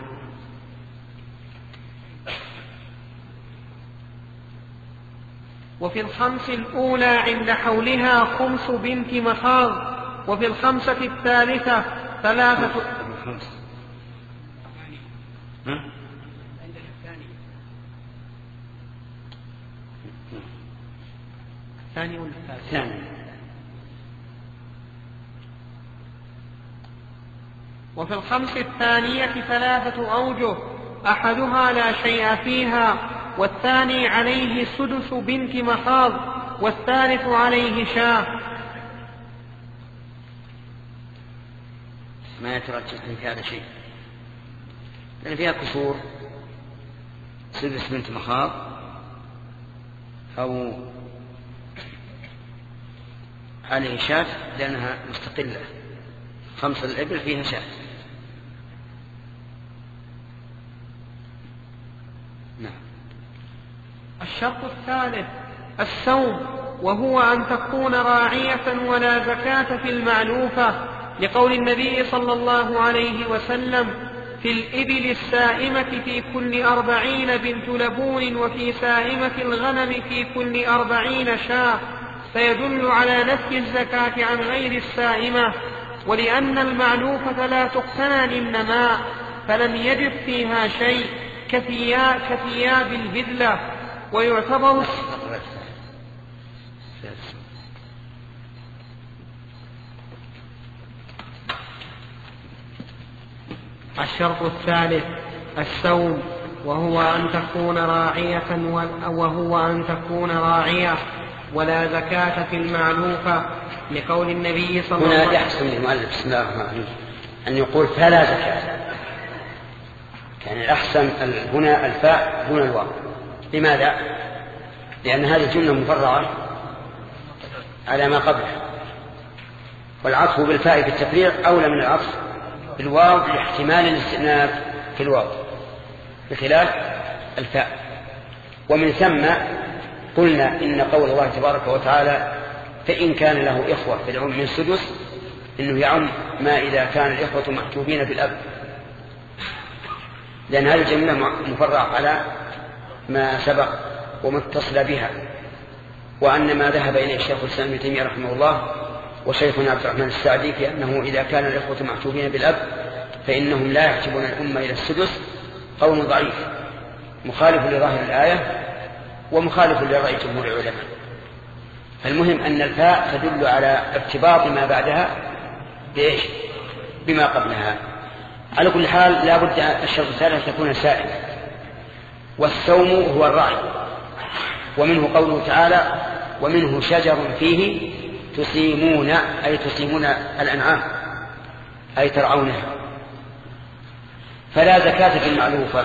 [SPEAKER 2] وفي الخمس الأولى عند حولها خمس بنت مخاض وفي الخمسة الثالثة ثلاثة الثاني والثالث وفي الخمس الثانية ثلاثة أوجه، أحدها لا شيء فيها، والثاني عليه سدس بنت مخاض، والثالث عليه شاه.
[SPEAKER 1] ما يترجح في هذا شيء، لأن فيها كسور، سدس بنت مخاض أو عليه شاة لأنها مستقلة، خمس الإبل فيها شاة. نعم.
[SPEAKER 2] الشرط الثالث السوم، وهو أن تكون راعية ولا زكاة في المعلوفة، لقول النبي صلى الله عليه وسلم: في الإبل السائمة في كل أربعين بنت لبون، وفي سائمة الغنم في كل أربعين شاة، فيدل على نفي الزكاة عن غير السائمة. ولأن المعلوفة لا تقتنى للنماء فلم يجب فيها شيء كثياب البذلة، ويعتبر الشرط الثالث السوم، وهو أن تكون راعية وهو أن تكون راعية ولا زكاة في المعلوفة، لقول النبي صلى الله عليه وسلم.
[SPEAKER 1] هنا يحسن المؤلف بسم الله الرحمن الرحيم أن يقول فلا زكاة، يعني الأحسن هنا الفاء دون الواو. لماذا؟ لأن هذه الجملة مفرعة على ما قبلها، والعطف بالفاء بالتفريع أولى من العطف بالواو لاحتمال الاستئناف في الواو بخلاف الفاء. ومن ثم قلنا إن قول الله تبارك وتعالى: فإن كان له إخوة فلهم من سدس، إنه يعم ما إذا كان الإخوة محجوبين بالأب، لأن هذه الجملة مفرعة على ما سبق ومتصل بها. وأن ما ذهب إليه الشيخ الإسلام ابن تيمية رحمه الله وشيخنا عبد الرحمن السعدي في أنه إذا كان الإخوة محجوبين بالأب فإنهم لا يحجبون الأمة إلى السدس قول ضعيف مخالف لظاهر الآية ومخالف لرأي جمهور العلماء. فالمهم أن الفاء تدل على ارتباط ما بعدها بإيش؟ بما قبلها. على كل حال لا بد الشرط الثالث تكون سائمة. والسوم هو الرعي، ومنه قوله تعالى: ومنه شجر فيه تسيمون، أي تسيمون الأنعام أي ترعونها. فلا زكاة في المعلوفة.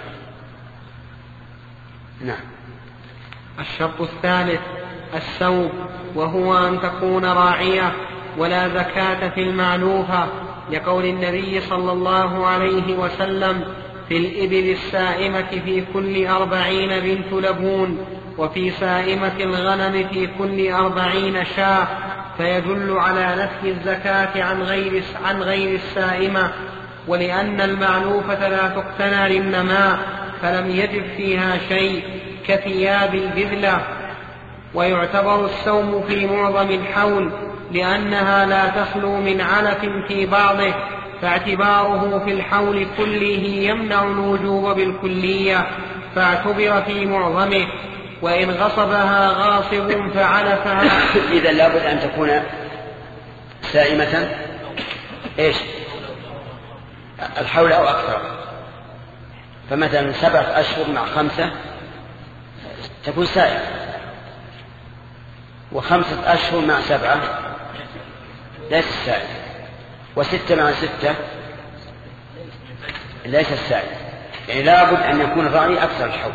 [SPEAKER 1] نعم.
[SPEAKER 2] الشرط الثالث السوم، وهو أن تكون راعية ولا زكاة في المعلوفة، لقول النبي صلى الله عليه وسلم: في الإبل السائمة في كل أربعين بنت لبون، وفي سائمة الغنم في كل أربعين شاة، فيدل على نفي الزكاة عن غير عن غير السائمة. ولأن المعلوفة لا تقتنى للنماء فلم يجب فيها شيء كثياب البذلة. ويعتبر السوم في معظم الحول، لأنها لا تخلو من علف في بعضه، فاعتباره في الحول كله يمنع الوجوب بالكلية، فاعتبر في معظمه. وإن غصبها غاصب فعلفها.
[SPEAKER 1] إذا لابد أن تكون سائمة إيش؟ الحول أو أكثر. فمثلا سبعة أشهر مع خمسة تكون سائمة، وخمسة أشهر مع سبعة ليس السائمة، وستة مع ستة ليس السائمة. يعني لابد أن يكون الرعي أكثر الحول.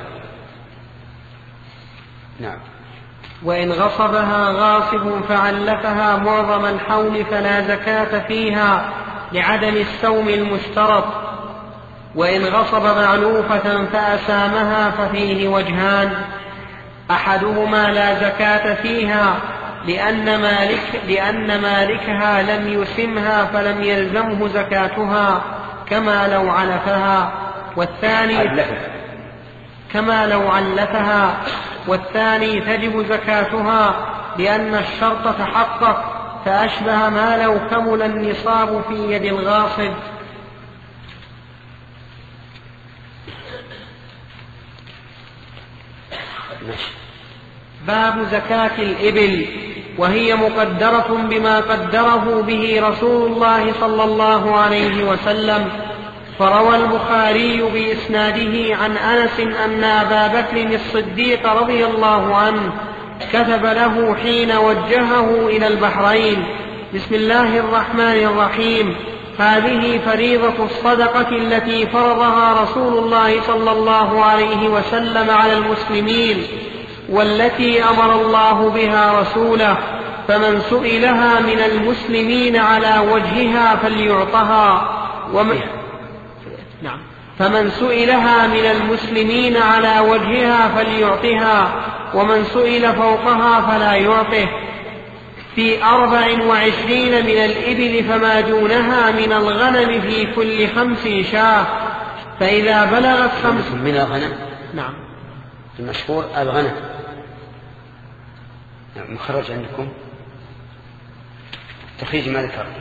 [SPEAKER 1] نعم.
[SPEAKER 2] وإن غصبها غاصب فعلفها معظم الحول فلا زكاة فيها لعدم السوم المشترط. وإن غصب معلوفة فأسامها ففيه وجهان: أحدهما لا زكاة فيها لأن, مالك لأن مالكها لم يسمها فلم يلزمه زكاتها كما لو علفها، والثاني كما لو علفها والثاني تجب زكاتها لأن الشرط تحقق، فأشبه ما لو كمل النصاب في يد الغاصب. باب زكاة الإبل. وهي مقدرة بما قدره به رسول الله صلى الله عليه وسلم. فروى البخاري بإسناده عن أنس أن أبا بكر الصديق رضي الله عنه كتب له حين وجهه إلى البحرين: بسم الله الرحمن الرحيم، هذه فريضة الصدقة التي فرضها رسول الله صلى الله عليه وسلم على المسلمين، والتي أمر الله بها رسوله، فمن سئلها من المسلمين على وجهها فليعطها، ومن نعم فمن سئلها من المسلمين على وجهها فليعطها، ومن سئل فوقها فلا يعطه. في أربع وعشرين من الإبل فما دونها من الغنم في كل خمس شاة، فإذا بلغت خمس
[SPEAKER 1] من الغنم.
[SPEAKER 2] نعم
[SPEAKER 1] المشهور الغنم. مخرج عندكم تخريج ما ذكر.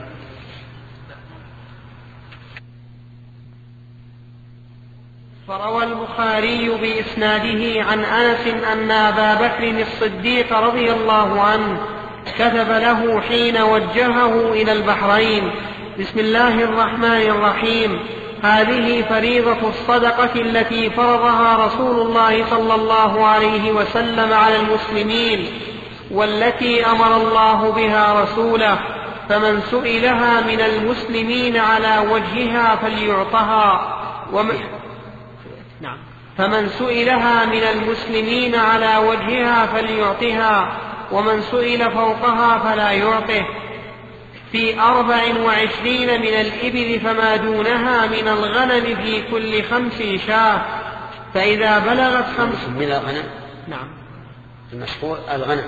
[SPEAKER 2] فروى البخاري بإسناده عن أنس أن أبا بكر الصديق رضي الله عنه كتب له حين وجهه إلى البحرين: بسم الله الرحمن الرحيم، هذه فريضة الصدقة التي فرضها رسول الله صلى الله عليه وسلم على المسلمين، والتي أمر الله بها رسوله، فمن سئلها من المسلمين على وجهها فليعطها، ومن نعم فمن سئلها من المسلمين على وجهها فليعطها، ومن سئل فوقها فلا يعطه. في أربع وعشرين من الإبل فما دونها من الغنم في كل خمس شاة، فإذا بلغت خمس
[SPEAKER 1] من الغنم.
[SPEAKER 2] نعم
[SPEAKER 1] المشهور الغنم.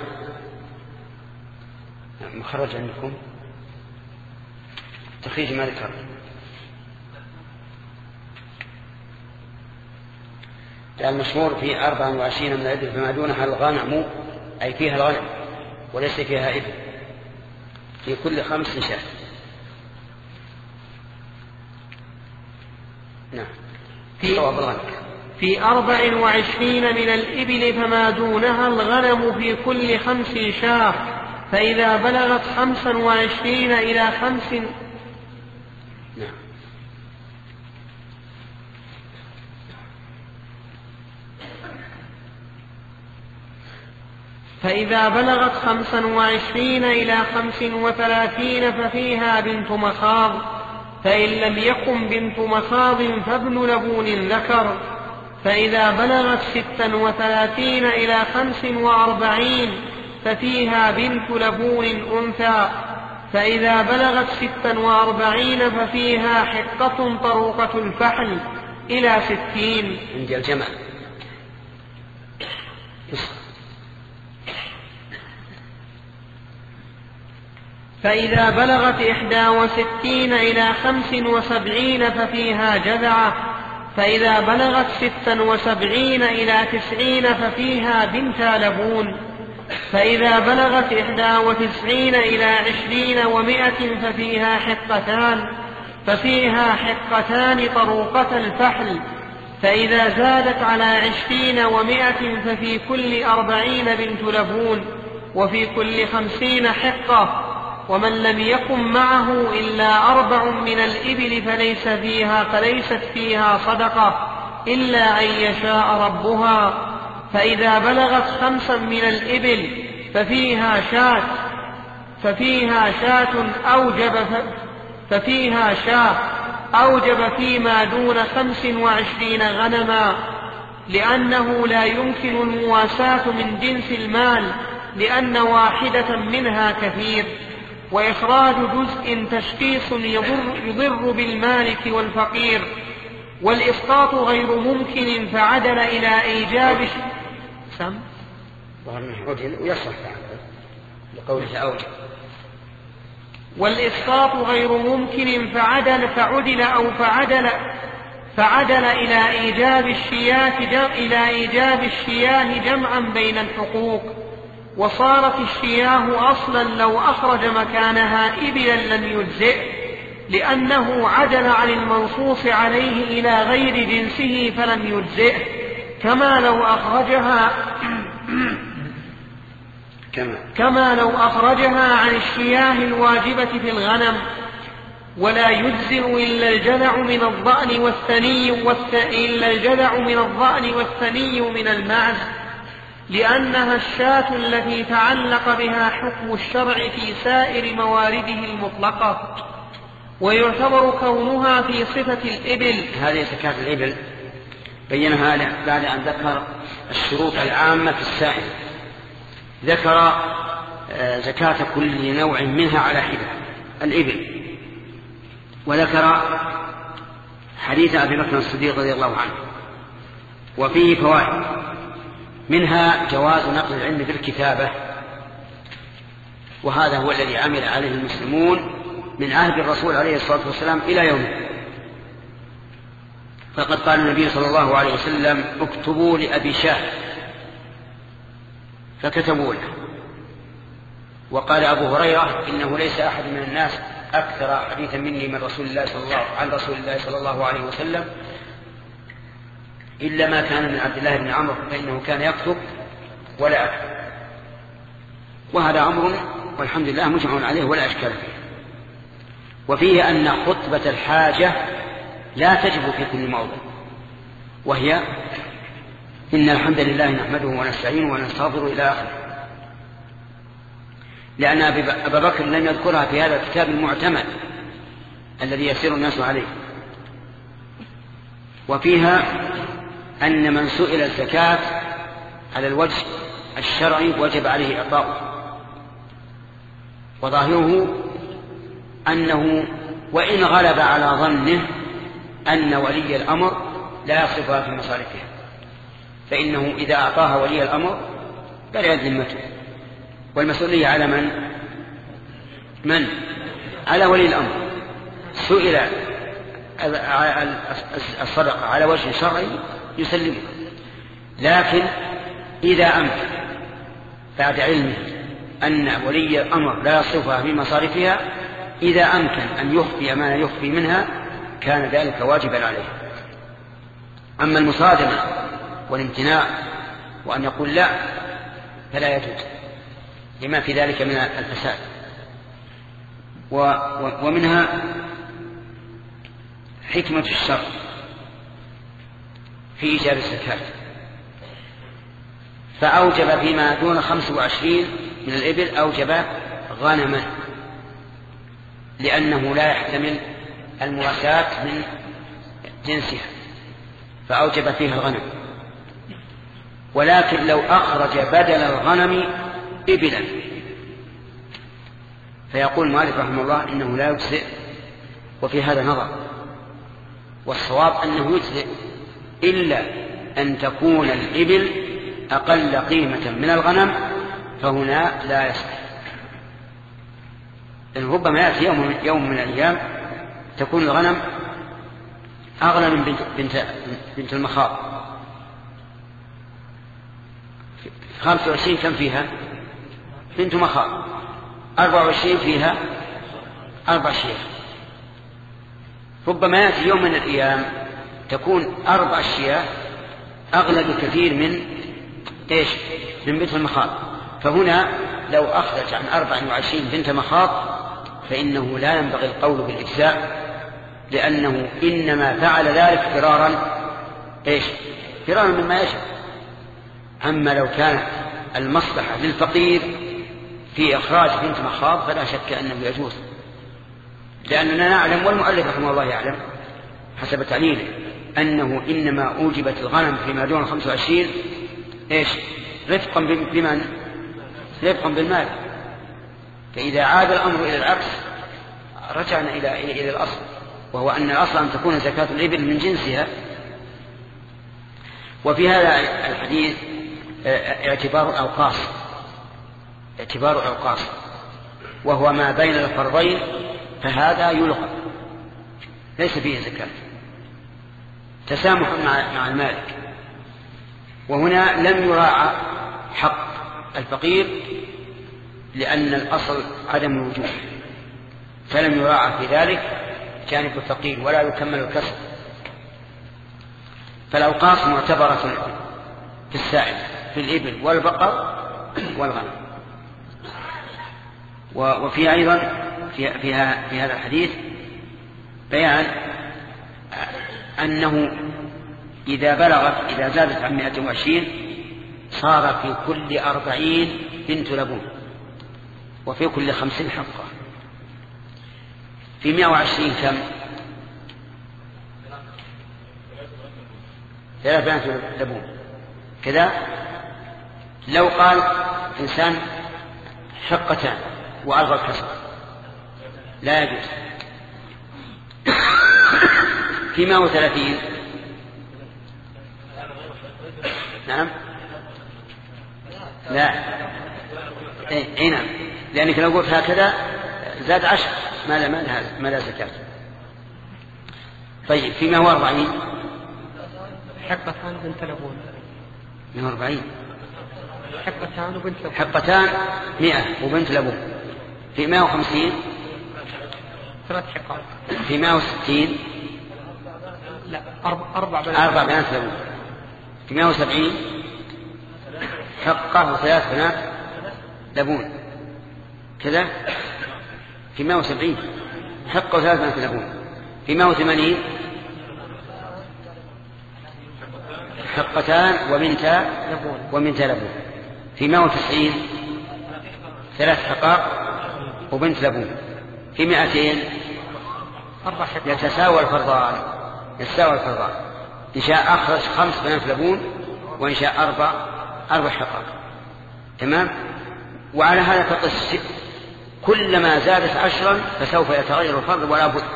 [SPEAKER 1] مخرج عندكم تخريج ما ذكر. المشهور في أربع وعشرين من الإبل فما دونها الغنم، أي فيها الغنم وليس فيها إبل، في كل خمس شاة. نعم
[SPEAKER 2] في, في أربع وعشرين من الإبل فما دونها الغنم في كل خمس شاة، فإذا بلغت خمسا وعشرين إلى خمس
[SPEAKER 1] نعم
[SPEAKER 2] فإذا بلغت خمسا وعشرين إلى خمس وثلاثين ففيها بنت مخاض، فإن لم يكن بنت مخاض فابن لبون ذكر. فإذا بلغت ستا وثلاثين إلى خمس وأربعين ففيها بنت لبون أنثى. فإذا بلغت ستا وأربعين ففيها حقة طروقة الفحل إلى ستين.
[SPEAKER 1] عندي الجمع.
[SPEAKER 2] فإذا بلغت إحدى وستين إلى خمس وسبعين ففيها جذعة. فإذا بلغت ستا وسبعين إلى تسعين ففيها بنت لبون. فإذا بلغت إحدى وتسعين إلى عشرين ومائة ففيها حقتان ففيها حقتان طروقة الفحل. فإذا زادت على عشرين ومائة ففي كل أربعين بنت لبون، وفي كل خمسين حقة. ومن لم يكن معه إلا أربع من الإبل فليس فيها فليست فيها صدقة إلا أن يشاء ربها. فإذا بلغت خمسا من الإبل ففيها شاة ففيها شاة أوجب ففيها شاة أوجب فيما دون خمس وعشرين غنما، لأنه لا يمكن المواساة من جنس المال، لأن واحدة منها كثير. وإخراج جزء تشخيص يضر, يضر بالمالك والفقير. والإسقاط غير ممكن فعدل إلى إيجاب سم
[SPEAKER 1] لقوله أوجب.
[SPEAKER 2] والإسقاط غير ممكن فعدل فعدل أو فعدل فعدل إلى إيجاب الشياه إلى إيجاب الشياه جمعا بين الحقوق. وصارت الشياه أصلا لو أخرج مكانها إبلا لم يجزئ، لأنه عدل عن المنصوص عليه إلى غير جنسه فلم يجزئ، كما لو أخرجها كما, كما لو أخرجها عن الشياه الواجبة في الغنم. ولا يجزئ إلا الجذع من الضأن والثني إلا الجذع من الضأن والثني من المعز، لأنها الشاة التي تعلق بها حكم الشرع في سائر موارده المطلقة، ويعتبر كونها في صفة الإبل.
[SPEAKER 1] هذه زكاة الإبل بينها بعد أن ذكر الشروط العامة في السائل. ذكر زكاة كل نوع منها على حدة الإبل، وذكر حديث أبي بكر الصديق رضي الله عنه، وفيه فوائد، منها جواز نقل العلم بالكتابة، وهذا هو الذي عمل عليه المسلمون من عهد الرسول عليه الصلاة والسلام إلى يومه. فقد قال النبي صلى الله عليه وسلم: اكتبوا لأبي شاه، فكتبوا له. وقال أبو هريرة: إنه ليس أحد من الناس أكثر حديثا مني من رسول الله صلى الله عن رسول الله صلى الله عليه وسلم إلا ما كان من عبد الله بن عمرو، فإنه كان يكتب ولا أكتب. وهذا أمر والحمد لله مجمع عليه ولا أشكال فيه. وفيه أن خطبة الحاجة لا تجب في كل موضع، وهي: إن الحمد لله نحمده ونستعينه ونستغفره إلى آخره، لأن أبا بكر لم يذكرها في هذا الكتاب المعتمد الذي يسير الناس عليه. وفيها أن من سئل الزكاة على الوجه الشرعي وجب عليه إعطاؤه، وظاهره أنه وإن غلب على ظنه أن ولي الأمر لا يصرفها في مصارفها، فإنه إذا أعطاها ولي الأمر برئت ذمته، والمسؤولية على من؟ من؟ على ولي الأمر. سئل الصدقة على وجه شرعي يسلمه، لكن إذا أمكن بعد علمه أن ولي الأمر لا يصرفها في مصارفها، إذا أمكن أن يخفي ما يخفي منها كان ذلك واجبا عليه. أما المصادمة والامتناع وأن يقول لا فلا يجوز، لما في ذلك من الفساد. ومنها حكمة الشرع في إيجاب الزكاة، فأوجب فيما دون خمس وعشرين من الإبل أوجب غنما، لأنه لا يحتمل المواساة من جنسها، فأوجب فيها الغنم. ولكن لو أخرج بدل الغنم إبلا فيقول مالك رحمه الله إنه لا يجزئ، وفي هذا نظر، والصواب أنه يجزئ إلا أن تكون الإبل أقل قيمة من الغنم، فهنا لا يصح. إن ربما يأتي يوم, يوم من الأيام تكون الغنم أغلى من بنت, بنت, بنت المخاض. خمسة وعشرين كم فيها؟ بنت مخاض. أربعة وعشرين فيها أربع شيخ. ربما يأتي يوم من الأيام تكون أربع شياه أغلى بكثير من إيش؟ من بنت المخاض. فهنا لو أخرج عن أربع وعشرين بنت مخاض فإنه لا ينبغي القول بالإجزاء، لأنه إنما فعل ذلك فرارا إيش؟ فرارا مما يشاء. أما لو كانت المصلحة للفقير في إخراج بنت مخاض فلا شك أنه يجوز، لأننا نعلم والمؤلف رحمه الله يعلم حسب تعليله أنه إنما أوجبت الغنم فيما دون خمسة وعشرين إيش؟ رفقا بمن؟ رفقا بالمال. فإذا عاد الأمر إلى العكس رجعنا إلى إلى الأصل، وهو أن الأصل أن تكون زكاة الإبل من جنسها. وفي هذا الحديث اعتبار الأوقاص، اعتبار الأوقاص وهو ما بين الفرضين، فهذا يلغى ليس فيه زكاة، تسامح مع المالك. وهنا لم يراعى حق الفقير لأن الأصل عدم الوجوب، فلم يراعى في ذلك جانب الفقير ولا يكمل الكسب. فالأوقاص معتبرة في السائل في الإبل والبقر والغنم. وفي أيضا في, فيها في هذا الحديث بيان أنه إذا بلغت إذا زادت عن مائة وعشرين صار في كل أربعين بنت لبون وفي كل خمسين حقة. في مائة وعشرين كم؟ ثلاث بنات لبون كذا. لو قال إنسان حقتان وألغى الكسر لا يجوز. في مائة وثلاثين نعم لا اي نعم، لأنك لو قلت هكذا زاد عشر ما لا ما لا زكاة. طيب في مائة وأربعين
[SPEAKER 2] حقتان بنت لبون
[SPEAKER 1] مائة وأربعين
[SPEAKER 2] حقتان وبنت لبون
[SPEAKER 1] حقتان مئة وبنت لبون. في مائة وخمسين
[SPEAKER 2] ثلاث حقات.
[SPEAKER 1] في مائة وستين
[SPEAKER 2] لا أربع أربع بنات
[SPEAKER 1] أربع بنات لبون. في مائة وسبعين حقه وثلاث بنات لبون كذا. في مائة وسبعين حقه وثلاث بنات لبون. في مائة وثمانين حقتان وبنتا
[SPEAKER 2] لبون
[SPEAKER 1] وبنتا لبون. في مائة وتسعين ثلاث حقائق وبنت لبون. في مائتين
[SPEAKER 2] أربع حقائق
[SPEAKER 1] يتساوى الفرضان يتساوى الفرضان إن شاء أخرج خمس بنات لبون وإن شاء أربع أربع حقائق. تمام. وعلى هذا تقص كلما زادت عشرا فسوف يتغير الفرض ولا بد.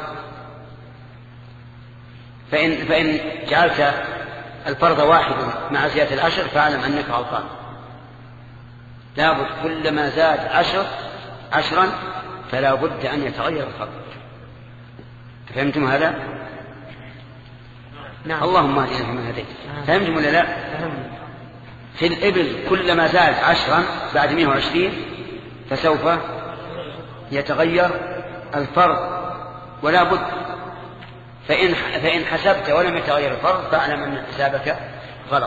[SPEAKER 1] فإن, فإن جعلت الفرض واحد مع زيادة العشر فاعلم أنك غلطان. لا بد كلما زاد عشر عشرا فلا بد أن يتغير الفرض. فهمتم هذا؟
[SPEAKER 2] نعم.
[SPEAKER 1] اللهم اهدنا فيمن هديت. فهمتم ولا لا؟ في الإبل كلما زاد عشرا بعد مئة وعشرين فسوف يتغير الفرض ولا بد. فإن, فإن حسبت ولم يتغير الفرض فاعلم أن حسابك غلط.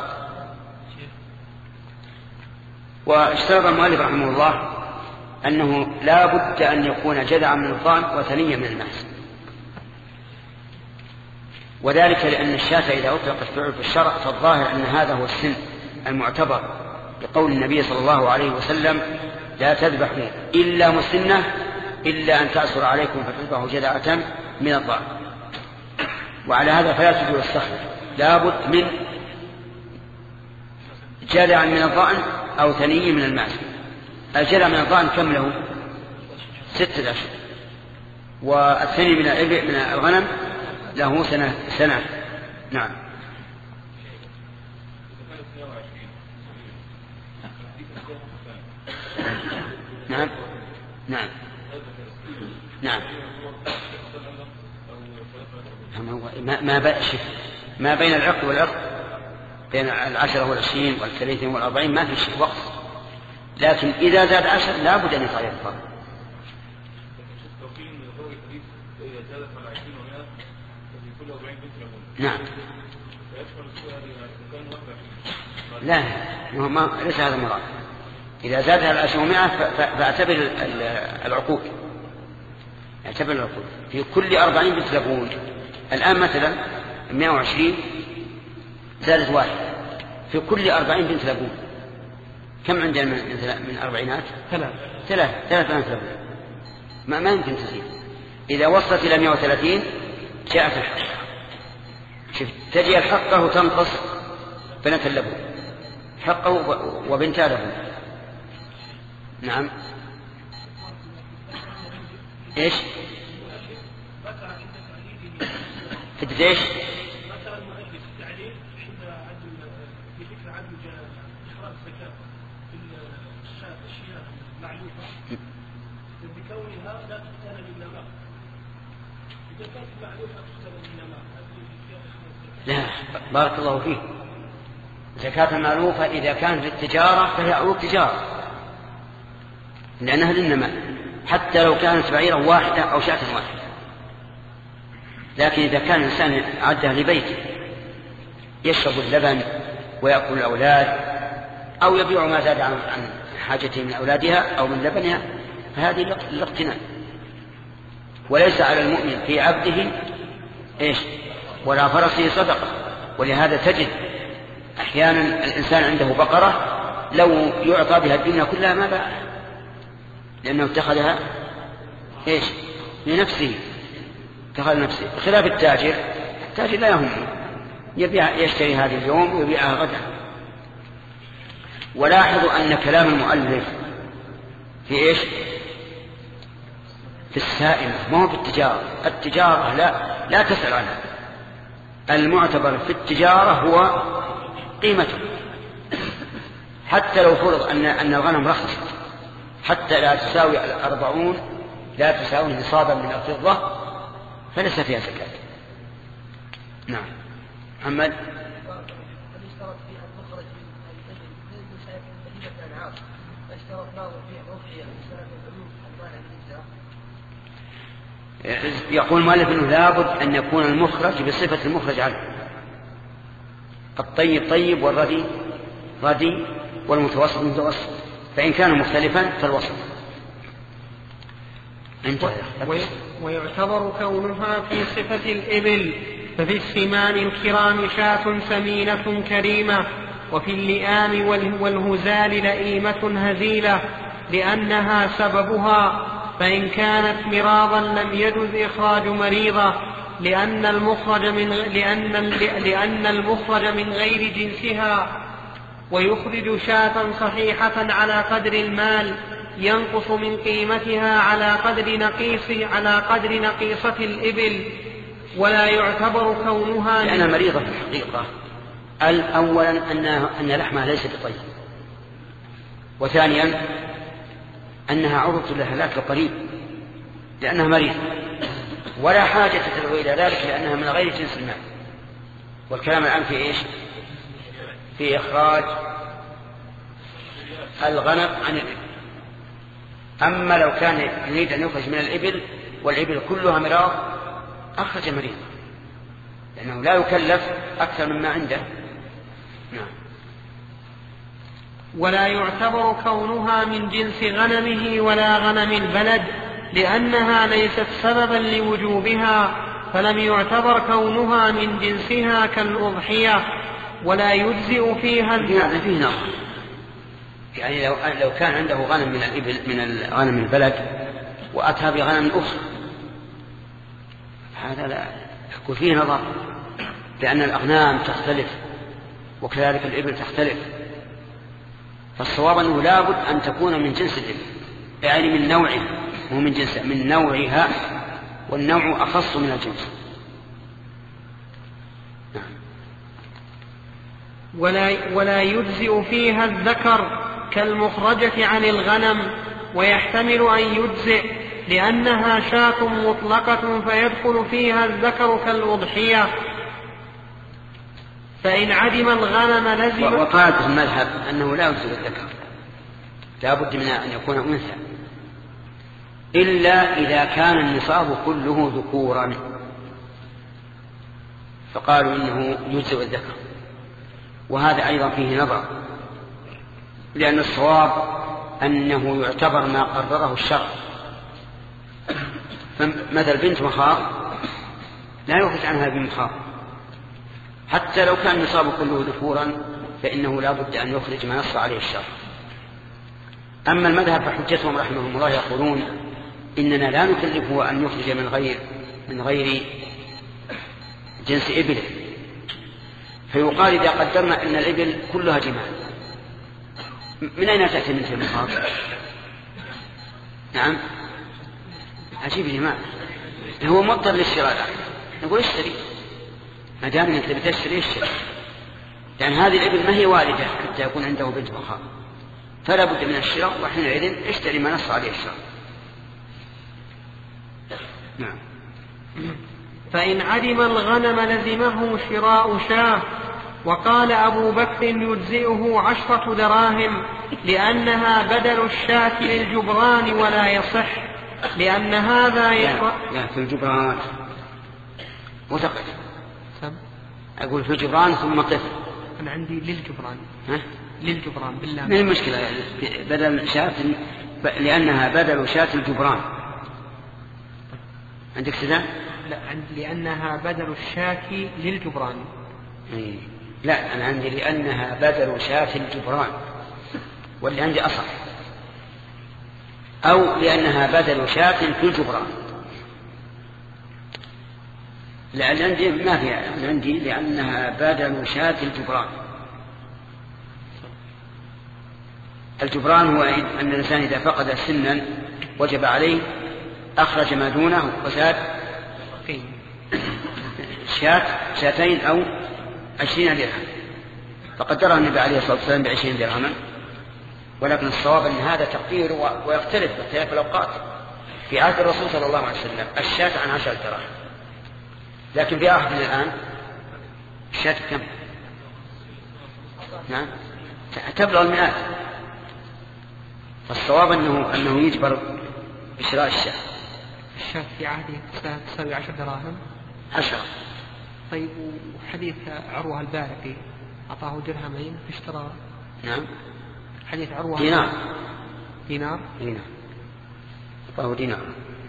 [SPEAKER 1] واشترط المؤلف رحمه الله أنه لا بد أن يكون جذعا من الضأن وثنيا من المعز، وذلك لأن الشاة إذا أطلقت في عرف الشرع فالظاهر أن هذا هو السن المعتبر بقول النبي صلى الله عليه وسلم لا تذبحوا إلا مسنة إلا أن تأسر عليكم فتذبحوا جذعة من الضأن. وعلى هذا فلا تجوز السخر، لا بد من جذع من الضأن أو ثني من المعز. الجذع من الضأن كم له؟ ستة أشهر، والثني من الإبل من الغنم له سنة سنة. نعم. نعم نعم نعم ما ما ما بين العقد والعقد بين العشرة والعشرين والثلاثين والأربعين ما في شيء وقت، لكن إذا زاد عشر لا بد أن يتغير الفرق. نعم. لا ما ليس هذا المراد. إذا زادها العشر ومائة فاعتبر العقود اعتبر العقود في كل أربعين بنت لبون. الآن مثلا مائة وعشرين زادت واحد في كل أربعين بنت لبون. كم عندنا من من أربعينات؟
[SPEAKER 2] ثلاث
[SPEAKER 1] ثلاث ثلاث بنت لبون. ما ما يمكن تزيد. إذا وصلت إلى مائة وثلاثين جاءت الحقة. شوف تجي الحقة وتنقص بنت اللبون حقه وبنت لبون. نعم. ايش تدري ايش
[SPEAKER 3] مثلا المؤلف التعليل عند عدل في ذكر عدل اخراج الزكاه في الاشياء المعلوفه بكونها لا تقتنى بالنماء. اذا كانت المعلوفه تقتنى بالنماء
[SPEAKER 1] لا بارك الله فيك. زكاة المعلوفة إذا كانت للتجارة فهي عروض تجارة لأنها للنماء حتى لو كانت بعيرا واحدة أو شاة واحدة. لكن إذا كان الإنسان عدها لبيته يشرب اللبن ويأكل الأولاد أو يبيع ما زاد عن حاجته من أولادها أو من لبنها هذه الاقتناء. وليس على المؤمن في عبده إيش ولا فرسه صدقة. ولهذا تجد أحيانا الإنسان عنده بقرة لو يعطى بها الدنيا كلها ما باعها، لأنه اتخذها إيش لنفسه، اتخذ نفسه. بخلاف التاجر، التاجر لا يهم، يبيع يشتري هذه اليوم ويبيعها غدا. ولاحظوا أن كلام المؤلف في إيش في السائمة، ما هو في التجارة. التجارة لا لا تسأل عنها، المعتبر في التجارة هو قيمته. حتى لو فرض أن أن الغنم رخصت حتى لا تساوي الأربعون لا تساوي نصابا من الفضة فليس فيها زكاة. نعم. محمد. يقول المؤلف انه لابد ان يكون المخرج بصفة المخرج عنه. الطيب طيب والردي ردي والمتوسط متوسط، فإن كان مختلفا فالوسط.
[SPEAKER 2] ويعتبر كونها في صفة الإبل، ففي السمان الكرام شاة سمينة كريمة، وفي اللئام والهزال لئيمة هزيلة لأنها سببها، فإن كانت مراضا لم يجز إخراج مريضة، لأن المخرج من لأن لأن المخرج من غير جنسها. ويخرج شاة صحيحة على قدر المال ينقص من قيمتها على قدر نقيص على قدر نقيصة الإبل، ولا يعتبر كونها
[SPEAKER 1] لأنها مريضة في الحقيقة. أولا أن لحمها ليس بطيب، وثانيا أنها عرضة للهلاك القريب لأنها مريضة، ولا حاجة تدعو إلى ذلك لأنها من غير جنس المال. والكلام الآن في إيش في إخراج الغنم عن الإبل. أما لو كان يريد أن يخرج من الإبل والإبل كلها مراض أخرج مريض، لأنه لا يكلف أكثر مما عنده. نعم.
[SPEAKER 2] ولا يعتبر كونها من جنس غنمه ولا غنم البلد، لأنها ليست سببا لوجوبها، فلم يعتبر كونها من جنسها كالأضحية، ولا يجزئ فيها
[SPEAKER 1] يعني فيه نظر. يعني لو لو كان عنده غنم من الإبل من الغنم البلد وأتى بغنم أخرى، هذا لا يكون فيه نظر، لأن الأغنام تختلف وكذلك الإبل تختلف. فالصواب أنه لابد أن تكون من جنس الإبل، يعني من نوعها، مو من جنسها، من نوعها، والنوع أخص من الجنس.
[SPEAKER 2] ولا, ولا يجزئ فيها الذكر كالمخرجة عن الغنم، ويحتمل أن يجزئ لأنها شاة مطلقة فيدخل فيها الذكر كالأضحية. فإن عدم الغنم لزم.
[SPEAKER 1] وقالت المذهب أنه لا يجزئ الذكر، لا بد من أن يكون أنثى، إلا إذا كان النصاب كله ذكورا، فقالوا إنه يجزئ الذكر. وهذا أيضا فيه نظر، لأن الصواب أنه يعتبر ما قرره الشرع. مثل بنت مخاض لا يخرج عنها بمخاض، حتى لو كان النصاب كله ذكورا فإنه لا بد أن يخرج ما نص عليه الشرع. أما المذهب فحجتهم رحمهم الله يقولون إننا لا نكلفه أن يخرج من غير من غير جنس إبله، فيقال إذا قدرنا أن الإبل كلها جمال، من أين تأتي مثل المخاض؟ نعم عجيب جمال، هو مضطر للشراء الآن، نقول اشتري، ما دام أنت بتشتري اشتري، لأن هذه الإبل ما هي والدة حتى يكون عنده بنت مخاض، فلا بد من الشراء، وحينئذ اشتري ما نص عليه الشراء. نعم.
[SPEAKER 2] فإن عدم الغنم لزمه شراء شاة. وقال أبو بكر يجزئه عشرة دراهم لأنها بدل الشاة للجبران ولا يصح، لأن هذا يقرأ.
[SPEAKER 1] لا في الجبران متقد، أقول في الجبران ثم طفل.
[SPEAKER 2] أنا عندي للجبران.
[SPEAKER 1] ها؟
[SPEAKER 2] للجبران بالله.
[SPEAKER 1] ما المشكلة بدل شاة لأنها بدل شاة الجبران. عندك سنة؟
[SPEAKER 2] لا، عندي لأنها بدل الشاة للجبران.
[SPEAKER 1] إيه. لا، أنا عندي لأنها بدل شاة الجبران، واللي عندي أصح. أو لأنها بدل شاة في الجبران. لأن عندي ما فيها، عندي لأنها بدل شاة الجبران. الجبران هو أن الإنسان إذا فقد سنا وجب عليه أخرج ما دونه وزاد شاة شاتين أو عشرين درهم، فقدرها النبي عليه الصلاة والسلام بعشرين درهما. ولكن الصواب أن هذا تقدير ويختلف باختلاف الأوقات. في عهد الرسول صلى الله عليه وسلم الشاة عن عشرة دراهم، لكن في عهدنا الآن الشاة كم؟ نعم، تبلغ المئات. فالصواب أنه, أنه يجبر بشراء الشاة.
[SPEAKER 2] الشاة في عهده تساوي عشر دراهم.
[SPEAKER 1] عشرة.
[SPEAKER 2] طيب، وحديث عروة البارقي أعطاه درهمين فاشترى.
[SPEAKER 1] نعم.
[SPEAKER 2] حديث عروة
[SPEAKER 1] دينار.
[SPEAKER 2] دينار.
[SPEAKER 1] دينار. أعطاه دينار.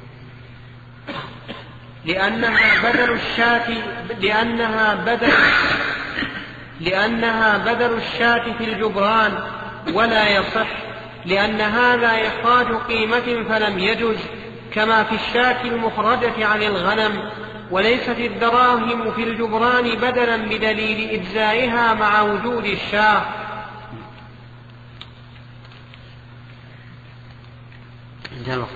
[SPEAKER 2] لأنها بدل الشاة لأنها بدل لأنها بدل الشاة في الجبران، ولا يصح، لأن هذا إخراج قيمة فلم يجز، كما في الشاة المخرجة عن الغنم. وليست الدراهم في الجبران بدلا بدليل إجزائها مع وجود الشاة.
[SPEAKER 1] انتهى الوقت.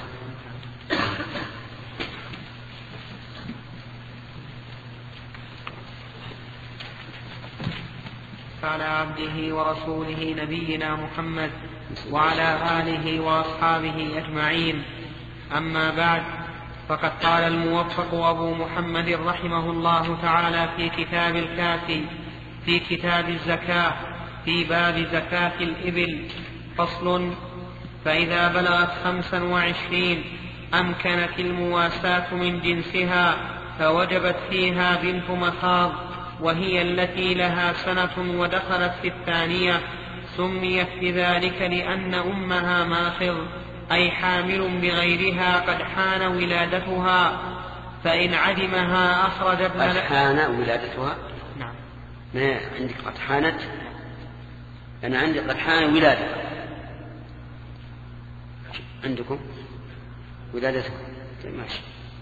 [SPEAKER 2] فعلى عبده ورسوله نبينا محمد وعلى آله وأصحابه أجمعين. أما بعد، فقد قال الموفق أبو محمد رحمه الله تعالى في كتاب الكافي في كتاب الزكاة في باب زكاة الإبل: فصل: فإذا بلغت خمسا وعشرين أمكنت المواساة من جنسها، فوجبت فيها بنت مخاض، وهي التي لها سنة ودخلت في الثانية. سميت بذلك لأن أمها ماخض، أي حامل بغيرها، قد حان ولادتها، فإن عدمها أخرج ابن
[SPEAKER 1] قد حان ولادتها.
[SPEAKER 2] نعم.
[SPEAKER 1] ما عندك قد حانت؟ أنا عندي قد حان ولادتها. عندكم ولادتها؟ ماشي.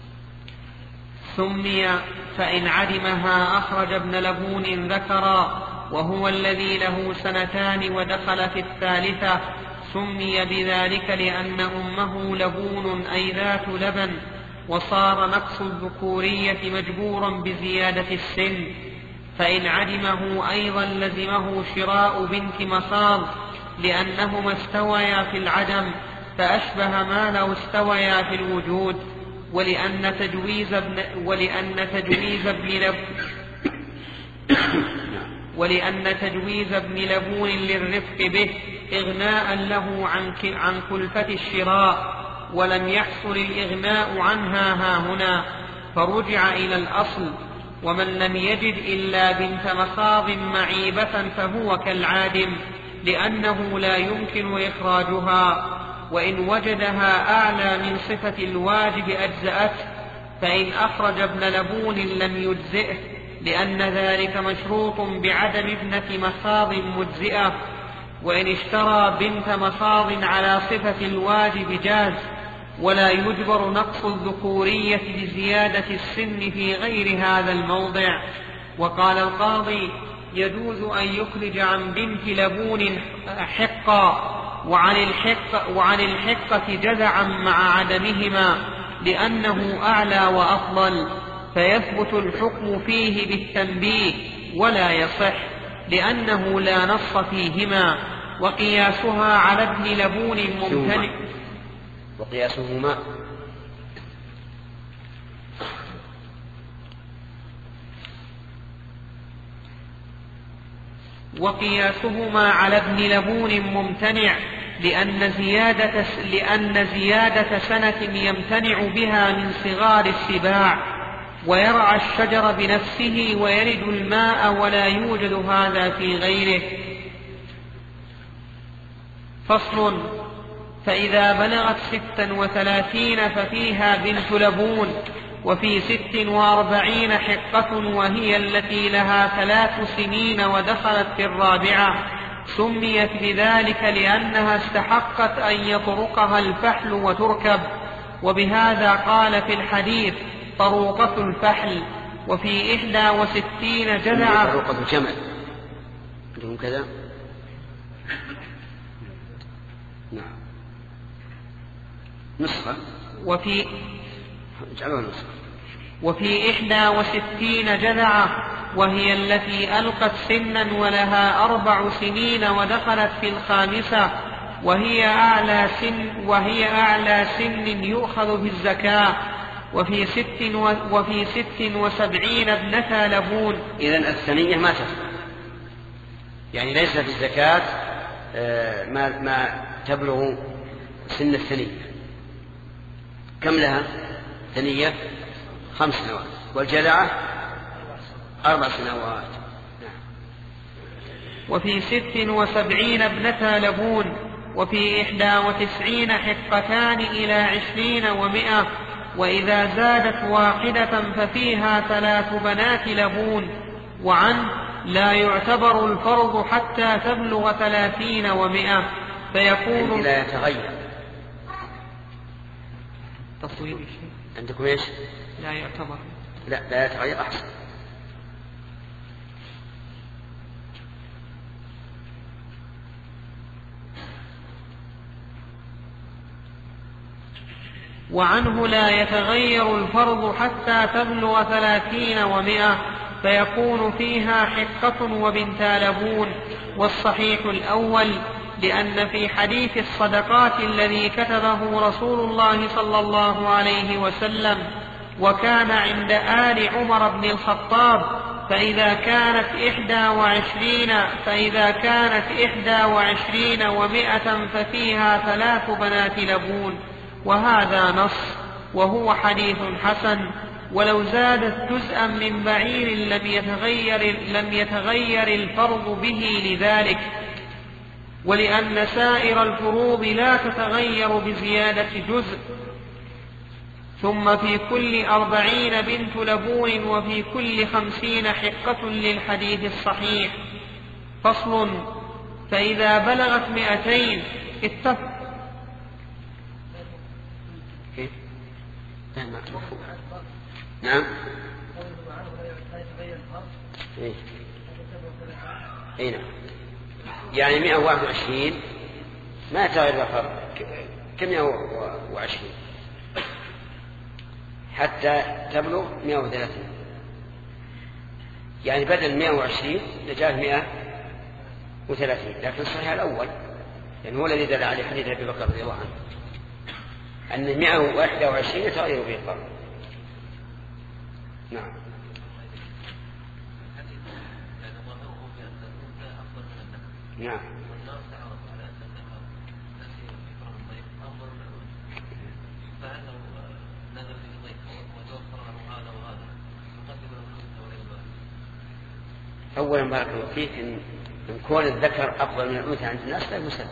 [SPEAKER 2] سمي فإن عدمها أخرج ابن لبون ذكرا، وهو الذي له سنتان ودخل في الثالثة. سمي بذلك لأن أمه لبون، أي ذات لبن، وصار نقص الذكورية مجبورا بزيادة السن. فإن عدمه أيضا لزمه شراء بنت مخاض، لأنهما استويا في العدم، فأشبه ما لو استويا في الوجود. ولأن تجويز ابن ولأن تجويز ابن لب ولأن تجويز ابن لبون للرفق به إغناء له عن عن كلفة الشراء، ولم يحصل الإغناء عنها هاهنا، فرجع إلى الأصل. ومن لم يجد إلا بنت مخاض معيبة فهو كالعادم، لأنه لا يمكن إخراجها، وإن وجدها أعلى من صفة الواجب أجزأته. فإن أخرج ابن لبون لم يجزئه، لأن ذلك مشروط بعدم ابنة مخاض مجزئة. وإن اشترى بنت مخاض على صفة الواجب جاز، ولا يجبر نقص الذكورية بزيادة السن في غير هذا الموضع. وقال القاضي: يجوز أن يخرج عن بنت لبون حقا، وعن الحق وعن الحقة جزعا مع عدمهما، لأنه أعلى وأفضل، فيثبت الحكم فيه بالتنبيه، ولا يصح لأنه لا نص فيهما. وقياسها على ابن لبون ممتنع.
[SPEAKER 1] وقياسهما
[SPEAKER 2] وقياسهما على ابن لبون ممتنع، لأن زيادة, لأن زيادة سنة يمتنع بها من صغار السباع، ويرعى الشجر بنفسه ويرد الماء، ولا يوجد هذا في غيره. فصل: فإذا بلغت ستا وثلاثين ففيها بنت لبون، وفي ست وأربعين حقة وهي التي لها ثلاث سنين ودخلت في الرابعة، سميت بذلك لأنها استحقت أن يطرقها الفحل وتركب. وبهذا قال في الحديث طروقة الفحل. وفي إحدى وستين جذعة
[SPEAKER 1] طروقة الجمل عندهم كذا. نعم نسخة.
[SPEAKER 2] وفي
[SPEAKER 1] اجعلوها نسخة.
[SPEAKER 2] وفي إحدى وستين جذعة وهي التي ألقت سنا ولها أربع سنين ودخلت في الخامسة، وهي أعلى سن وهي أعلى سن يؤخذ بالزكاة. وفي ست و وفي ست وسبعين ابنتا لبون.
[SPEAKER 1] إذن الثنية ما تدخل، يعني ليس في الزكاة ما ما تبلغ سن الثنية. كم لها ثنية؟ خمس سنوات، والجذعة أربع سنوات.
[SPEAKER 2] وفي ست وسبعين ابنتا لبون. وفي إحدى وتسعين حقتان إلى عشرين ومئة، وإذا زادت واحدة ففيها ثلاث بنات لبون. وعنه لا يعتبر الفرض حتى تبلغ ثلاثين ومئة، فيكون
[SPEAKER 1] لا يتغير
[SPEAKER 2] تصوير الشيء
[SPEAKER 1] عندكم ايش؟
[SPEAKER 2] لا يعتبر
[SPEAKER 1] لا لا يتغير أحسن.
[SPEAKER 2] وعنه لا يتغير الفرض حتى تبلغ ثلاثين ومئة، فيكون فيها حقة وبنتا لبون. والصحيح الأول، لأن في حديث الصدقات الذي كتبه رسول الله صلى الله عليه وسلم وكان عند آل عمر بن الخطاب، فإذا كانت إحدى وعشرين فإذا كانت إحدى وعشرين ومائة ففيها ثلاث بنات لبون، وهذا نص وهو حديث حسن. ولو زادت جزءا من بعير لم يتغير, لم يتغير الفرض به لذلك، ولأن سائر الفروض لا تتغير بزيادة جزء. ثم في كل أربعين بنت لبون، وفي كل خمسين حقة للحديث الصحيح. فصل. فإذا بلغت مئتين اتفق
[SPEAKER 1] نعم ايه ايه نعم يعني مئة وواحد وعشرين ما يتغير الفرق كمئة وعشرين حتى تبلغ مئة وثلاثين، يعني بدل مئة وعشرين لجاء مئة وثلاثين. لكن الصحيح الأول يعني هو الذي دل عليه حديث أبي بكر رضي الله عنه أن مئة وواحد وعشرين يتغير به الفرق. نعم نعم أولا بارك الله فيك إن كون الذكر أفضل من الأنثى عند الناس لا يسلم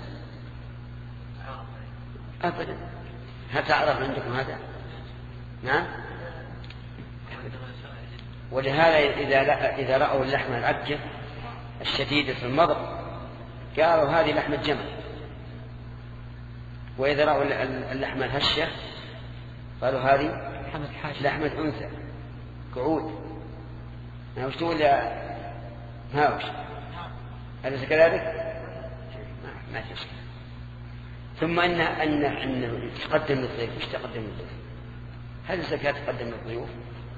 [SPEAKER 1] أبدا. هل تعرف عندكم هذا؟ نعم. ولهذا إذا إذا رأوا اللحم العجة الشديد في المضغ قالوا هذه لحمة جمل، وإذا رأوا اللحمة الهشة قالوا هذه لحمة أنثى قعود. ما وش تقول يا ما وش أليس كذلك؟ ما ما في شيء. ثم أن أن أن تقدم للضيف. وش تقدم للضيف؟ هل الزكاة تقدم للضيوف؟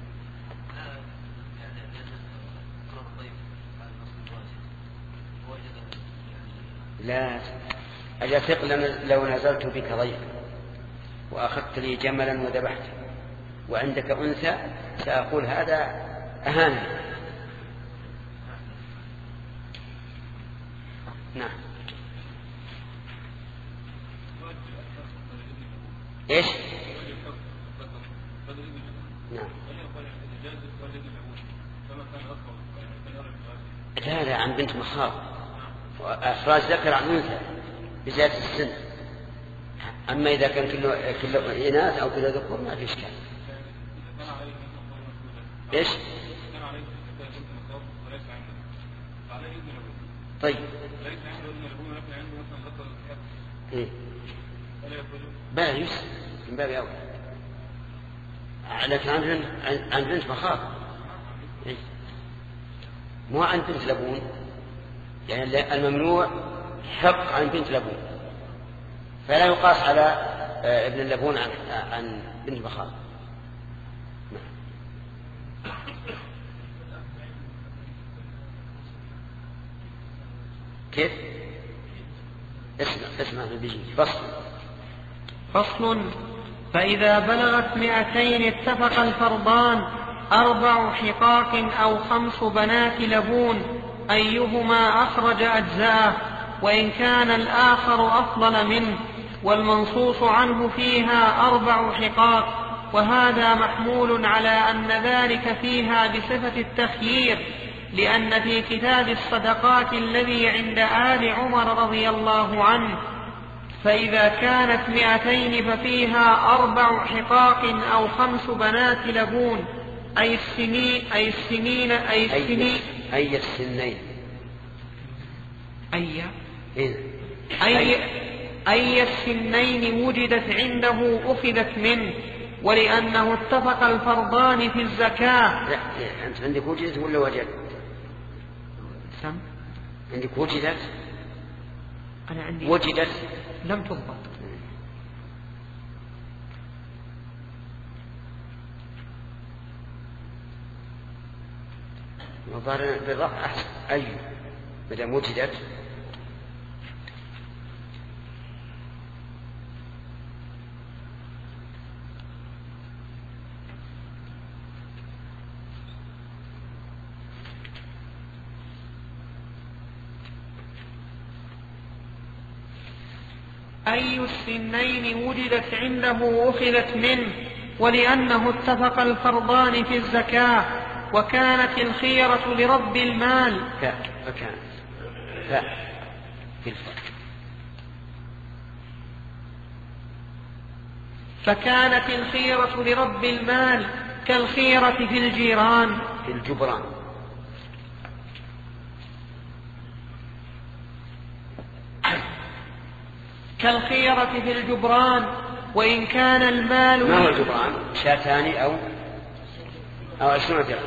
[SPEAKER 1] لا أجاتق لو نزلت بك ضيفا وأخذت لي جملا وذبحته وعندك أنثى سأقول هذا أهانة. نعم. إيش؟ نعم. هذا عن بنت مخاض وأفراج ذكر عن أنثى بزيادة السن. أما إذا كان كله كله إناث أو كله ذكور ما في إشكال. إيش؟ طيب. إيه؟ بلا يسر من باب أول. لكن عن عن بنت مخاض. إيه؟ مو عن بنت لبون. يعني الممنوع حق عن بنت لبون، فلا يقاس على ابن اللبون عن عن بنت مخاض. كيف؟ اسمع اسمع بيجي فصل.
[SPEAKER 2] فصل. فإذا بلغت مئتين اتفق الفرضان أربع حقاق أو خمس بنات لبون أيهما أخرج أجزاءه، وإن كان الآخر أفضل منه، والمنصوص عنه فيها أربع حقاق، وهذا محمول على أن ذلك فيها بصفة التخيير، لأن في كتاب الصدقات الذي عند آل عمر رضي الله عنه فإذا كانت مئتين ففيها أربع حقاق أو خمس بنات لبون أي السنين أي السنين أي السنين
[SPEAKER 1] أي السنين
[SPEAKER 2] أي
[SPEAKER 1] إيه؟
[SPEAKER 2] أي أي السنين وجدت عنده أخذت منه، ولأنه اتفق الفرضان في الزكاة.
[SPEAKER 1] لا أنت عندك وجدت ولا وجدت؟
[SPEAKER 2] سم
[SPEAKER 1] عندك وجدت؟
[SPEAKER 2] أنا عندي
[SPEAKER 1] وجدت
[SPEAKER 2] لم تضبط.
[SPEAKER 1] وظهر بالرفع أحسن. أي مدام وجدت
[SPEAKER 2] أي السنين وجدت عنده أخذت منه، ولأنه اتفق الفرضان في الزكاة، وكانت الخيرة لرب المال.
[SPEAKER 1] فكانت ف في الفرق.
[SPEAKER 2] فكانت الخيرة لرب المال كالخيرة في الجيران
[SPEAKER 1] في الجبران.
[SPEAKER 2] كالخيرة في الجبران، وإن كان المال.
[SPEAKER 1] ما هو الجبران؟ شاتان أو أو عشرون درهم.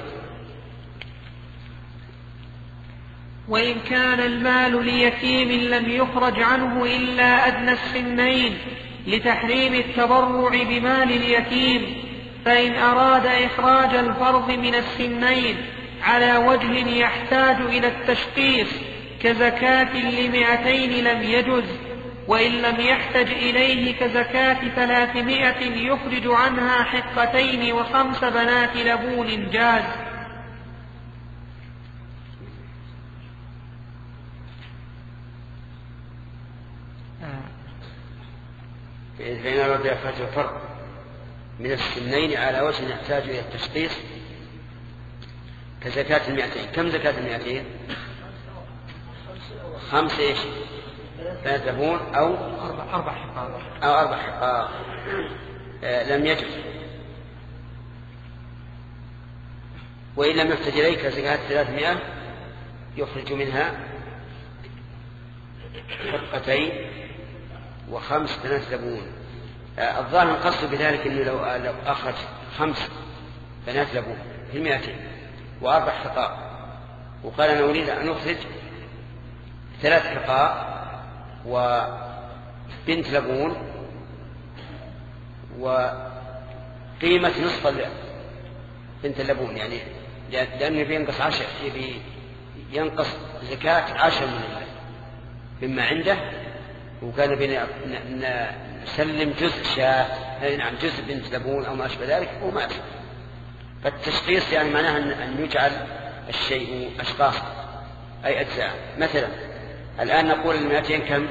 [SPEAKER 2] وإن كان المال ليتيم لم يخرج عنه إلا أدنى السنين لتحريم التبرع بمال اليتيم، فإن أراد إخراج الفرض من السنين على وجه يحتاج إلى التشخيص كزكاة لمئتين لم يجز، وإن لم يحتج إليه كزكاة ثلاثمائة يخرج عنها حقتين وخمس بنات لبون جاز.
[SPEAKER 1] فإن أراد إخراج الفرق من السنين على وجه يحتاج إلى التشخيص كزكاة المئتين. كم زكاة المئتين؟ خمسة إيش؟ بنات لبون أو
[SPEAKER 2] أربع حقاق
[SPEAKER 1] أو أربع حقاق آه لم يجب. وإن لم يحتج إليك زكاة ثلاثمائة يخرج منها حقتين وخمس بنات لبون. آه الظاهر القصد بذلك أنه لو, لو أخرج خمس بنات لبون في المئتين وأربع حقاق، وقال أنا أريد أن أخرج ثلاث حقاق وبنت لبون وقيمة نصف بنت اللبون، يعني لأنه بينقص عشر ينقص زكاة عشر من المال مما عنده، وكان بين نسلم جزء شاة نعم جزء بنت لبون أو ما أشبه ذلك وما أشبه. فالتشخيص يعني معناه أن يجعل الشيء أشخاص أي أجزاء. مثلا الآن نقول المئتين كم؟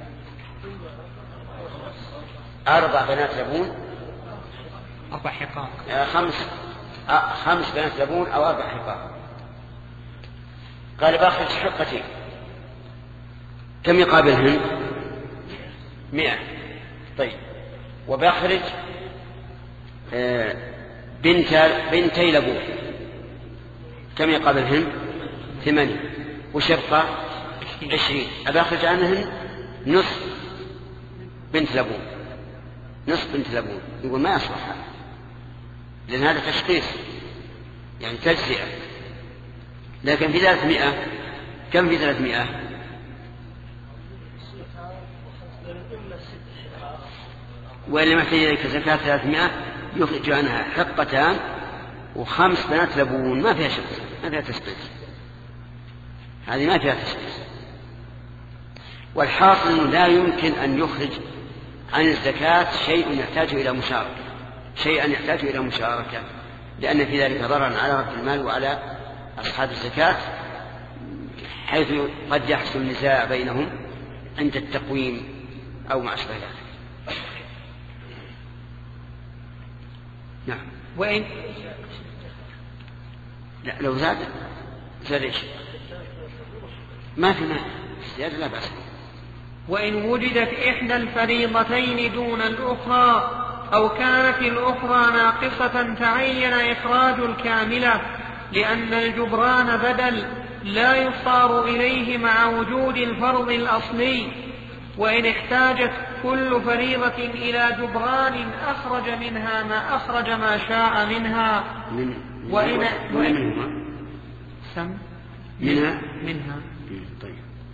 [SPEAKER 1] أربع بنات لبون
[SPEAKER 2] أربع حقاق
[SPEAKER 1] خمس آه خمس بنات لبون أو أربع حقاق. قال باخذ حقتين كم يقابلهن؟ مئة. طيب وبيخرج بنت بنتي لبون كم يقابلهن؟ ثمانية وشرطة عشرين. أبي أخرج عنهن نصف بنت لبون نصف بنت لبون. يقول ما يصلح هذا لأن هذا تشخيص يعني تجزئة. لكن في ثلاثمائة كم في ثلاثمائة؟ وإن لم يحتاج إليك زكاة ثلاثمائة يخرج عنها حقتان وخمس بنات لبون ما فيها شخص ما فيها تشخيص. هذه ما فيها تشخيص. والحاصل أنه لا يمكن أن يخرج عن الزكاة شيء يحتاج إلى مشاركة شيئا يحتاج إلى مشاركة لأن في ذلك ضررا على رب المال وعلى أصحاب الزكاة حيث قد يحصل نزاع بينهم عند التقويم أو ما أشبه ذلك. نعم.
[SPEAKER 2] وإن
[SPEAKER 1] لا لو زاد زاد إيش؟ ما في مانع زيادة لا بأس.
[SPEAKER 2] وإن وجدت إحدى الفريضتين دون الأخرى أو كانت الأخرى ناقصة تعين إخراج الكاملة لأن الجبران بدل لا يصار إليه مع وجود الفرض الأصلي. وإن احتاجت كل فريضة إلى جبران أخرج منها ما أخرج ما شاء منها.
[SPEAKER 1] من
[SPEAKER 2] وإن
[SPEAKER 1] وإن
[SPEAKER 2] سم
[SPEAKER 1] منها
[SPEAKER 2] منها
[SPEAKER 1] طيب.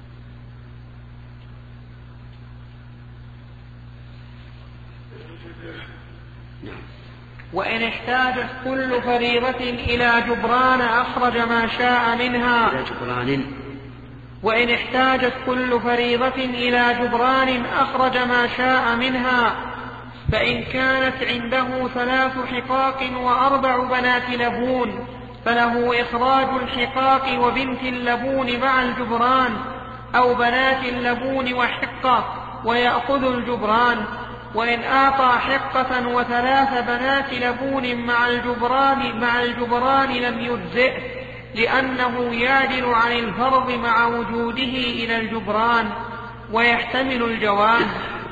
[SPEAKER 1] نعم.
[SPEAKER 2] وإن احتاجت كل فريضة إلى جبران أخرج ما شاء منها.
[SPEAKER 1] إلى جبران.
[SPEAKER 2] وإن احتاجت كل فريضة إلى جبران أخرج ما شاء منها. فإن كانت عنده ثلاث حقاق وأربع بنات لبون فله إخراج الحقاق وبنت اللبون مع الجبران أو بنات اللبون وحقة ويأخذ الجبران. وإن أعطى حقة وثلاث بنات لبون مع الجبران مع الجبران لم يجزئه لأنه يعدل عن الفرض مع وجوده إلى الجبران ويحتمل الجواز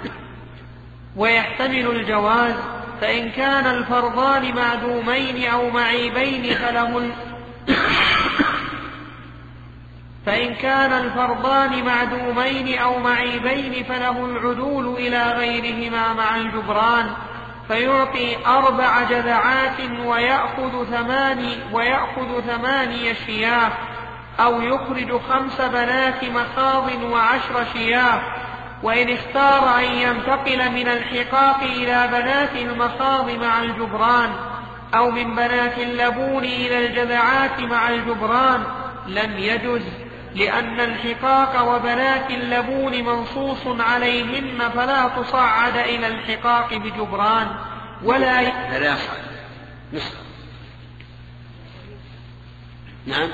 [SPEAKER 2] ويحتمل الجواز فإن كان الفرضان معدومين أو معيبين فله فإن كان الفرضان معدومين أو معيبين فله العدول إلى غيرهما مع الجبران فيعطي أربع جذعات ويأخذ ثماني ويأخذ ثماني شياه أو يخرج خمس بنات مخاض وعشر شياه. وإن اختار أن ينتقل من الحقاق إلى بنات المخاض مع الجبران أو من بنات اللبون إلى الجذعات مع الجبران لم يجز لأن الحقاق وبنات اللبون منصوص عليهن فلا تصعد إلى الحقاق بجبران ولا ي...
[SPEAKER 1] لا يصعد نصف. نعم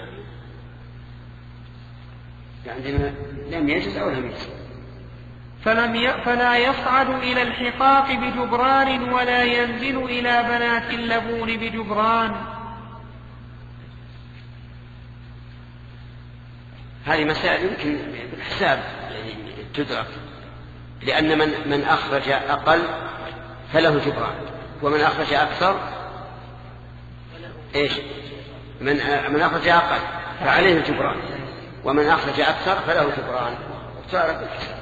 [SPEAKER 1] يعني لم يجز أو لم يجز
[SPEAKER 2] فلم ي... فلا يصعد إلى الحقاق بجبران ولا ينزل إلى بنات اللبون بجبران.
[SPEAKER 1] هذه مسائل يمكن بالحساب تدرك لأن من من أخرج أقل فله جبران ومن أخرج أكثر إيش من من أخرج أقل فعليه جبران ومن أخرج أكثر فله جبران تعرف بالحساب.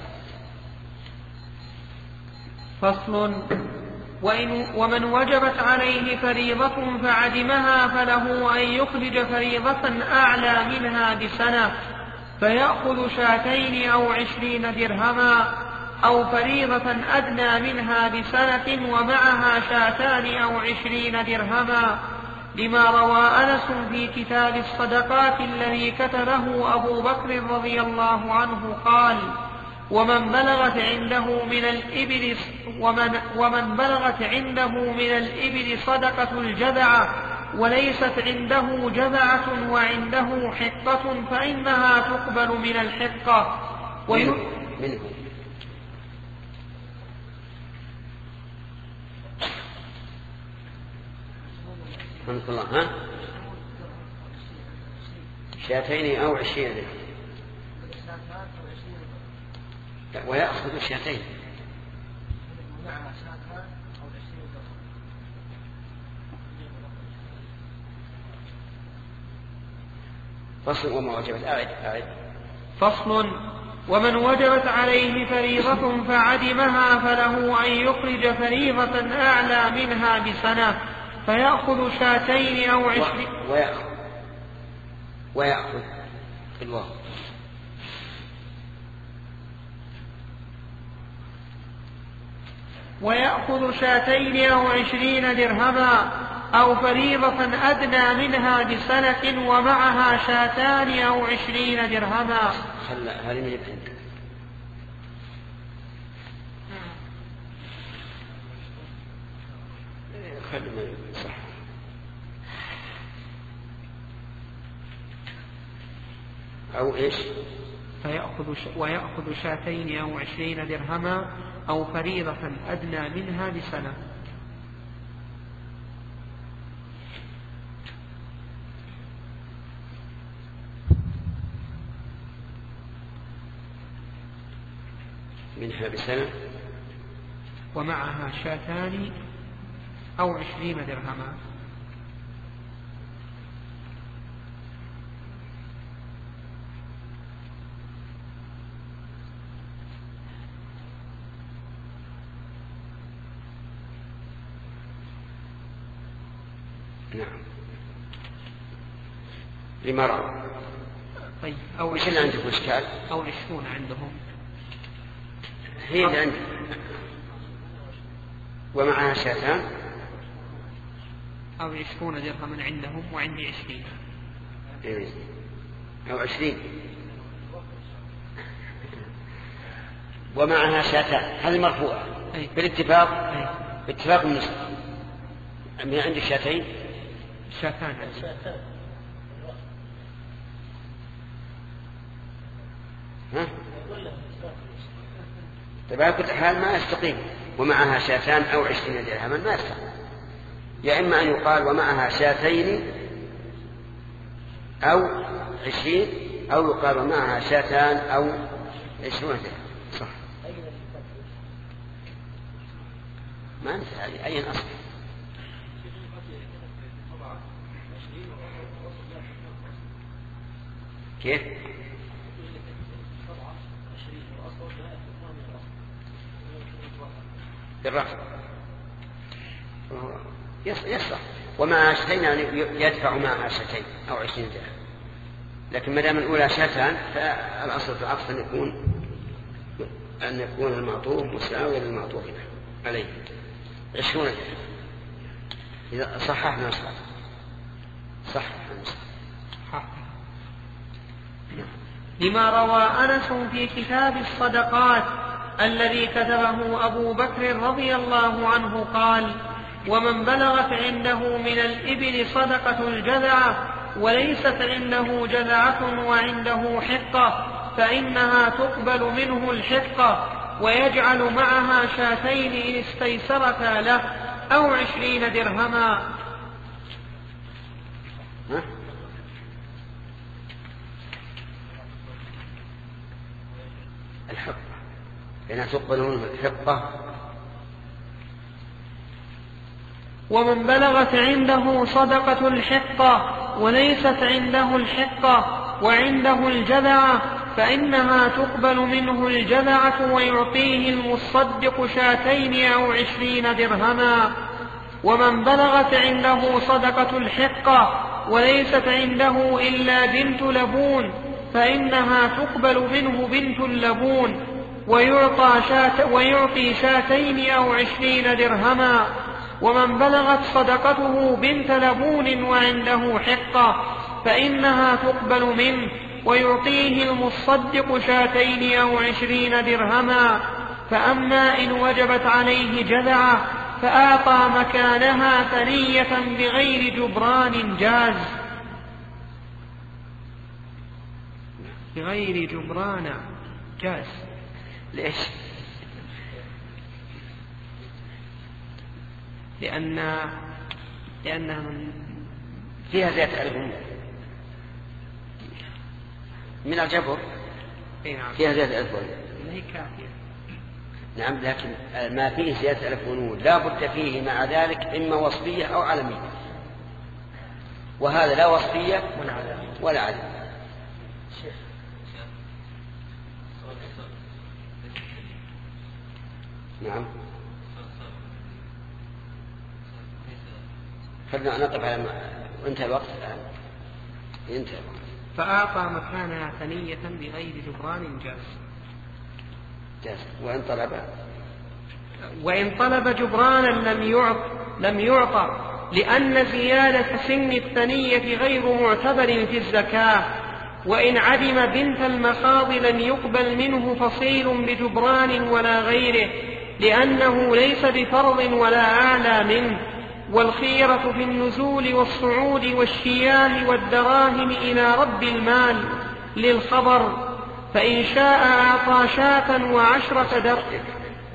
[SPEAKER 2] فصل. وإن ومن وجبت عليه فريضة فعدمها فله أن يخرج فريضة أعلى منها بسنة فيأخذ شاتين أو عشرين درهما أو فريضة أدنى منها بسنة ومعها شاتان أو عشرين درهما لما روى أنس في كتاب الصدقات الذي كتبه أبو بكر رضي الله عنه قال ومن بلغت عنده من الإبل ومن, ومن بلغت عنده من الإبل صدقة الجذعة وليست عنده جذعة وعنده حقة فإنها تقبل من الحقة وي...
[SPEAKER 1] منه. منه. الله ها شاتين أو عشرين ويأخذ شاتين
[SPEAKER 3] معها شاتان أو عشرين درهم.
[SPEAKER 1] فصل وما وجبت أعد أعد
[SPEAKER 2] فصل ومن وجبت عليه فريضة فعدمها فله أن يخرج فريضة أعلى منها بسنة فيأخذ شاتين أو عشرين
[SPEAKER 1] ويأخذ ويأخذ في الواقع
[SPEAKER 2] ويأخذ شاتين أو عشرين درهما أو فريضة أدنى منها بسنة ومعها شاتان أو عشرين درهما.
[SPEAKER 1] هلا هذه من يبحث صح. أو إيش؟
[SPEAKER 2] فيأخذ ش... ويأخذ شاتين أو عشرين درهما أو فريضة أدنى منها بسنة.
[SPEAKER 1] منها بسنة
[SPEAKER 2] ومعها شاتان أو عشرين درهما.
[SPEAKER 1] نعم لمرأة.
[SPEAKER 2] طيب أو
[SPEAKER 1] وش اللي عندكم إشكال؟
[SPEAKER 2] أو عشرون عندهم
[SPEAKER 1] هي اللي عندي ومعها شاتان
[SPEAKER 2] أو عشرون درهما عندهم وعندي عشرين
[SPEAKER 1] أو عشرين ومعها شاتان. هذه مرفوعة بالاتفاق باتفاق النسخ. من عندي شاتين
[SPEAKER 2] شاتان
[SPEAKER 1] ها؟ طيب على كل حال ما يستقيم ومعها شاتان أو عشرين درهما ما يستقيم. يا إما أن يقال ومعها شاتين أو عشرين أو يقال ومعها شاتان أو عشرون درهم. صح ما أنت هذه أي أصل كيف؟ بالرفع يصح ومع شتين يدفع معها شتين أو عشرين درهم. لكن ما دام الأولى شتان فالأصل في العطف أن يكون أن يكون المعطوف مساويا للمعطوف عليه عشرون درهم. إذا صححنا صح صح
[SPEAKER 2] لما روى أنس في كتاب الصدقات الذي كتبه أبو بكر رضي الله عنه قال: ومن بلغت عنده من الإبل صدقة الجذعة وليست عنده جذعة وعنده حقة فإنها تقبل منه الحقة ويجعل معها شاتين إن استيسرتا له أو عشرين درهما.
[SPEAKER 1] الحقة لأنها تقبل منه الحقة.
[SPEAKER 2] ومن بلغت عنده صدقة الحقة وليست عنده الحقة وعنده الجذعة فإنها تقبل منه الجذعة ويعطيه المصدق شاتين أو عشرين درهما. ومن بلغت عنده صدقة الحقة وليست عنده إلا بنت لبون فإنها تقبل منه بنت اللبون ويعطى, شات ويعطي شاتين أو عشرين درهما. ومن بلغت صدقته بنت لبون وعنده حقة فإنها تقبل منه ويعطيه المصدق شاتين أو عشرين درهما. فأما إن وجبت عليه جذعة فأعطى مكانها ثنية بغير جبران جاز. بغير جبران جاز.
[SPEAKER 1] ليش؟
[SPEAKER 2] لأن لأنها من
[SPEAKER 1] فيها زيادة ألف من الجبر. فيها زيادة ألف
[SPEAKER 2] هي كافية.
[SPEAKER 1] نعم، لكن ما فيه زيادة ألف ونون لا بد فيه مع ذلك إما وصفية أو علمية، وهذا لا وصفية ولا علمية. نعم، خلنا نقف على انتهى الوقت الآن. انتهى الوقت.
[SPEAKER 2] فأعطى مكانها ثنية بغير جبران جاز.
[SPEAKER 1] جاز. وإن طلب
[SPEAKER 2] وإن طلب جبرانا لم يعط لم يعطى، لأن زيادة سن الثنية غير معتبر في الزكاة. وإن عدم بنت المخاض لم يقبل منه فصيل بجبران ولا غيره، لأنه ليس بفرض ولا أعلى منه. والخيرة في النزول والصعود والشياه والدراهم إلى رب المال للخبر، فإن شاء أعطى شاة وعشرة درهم.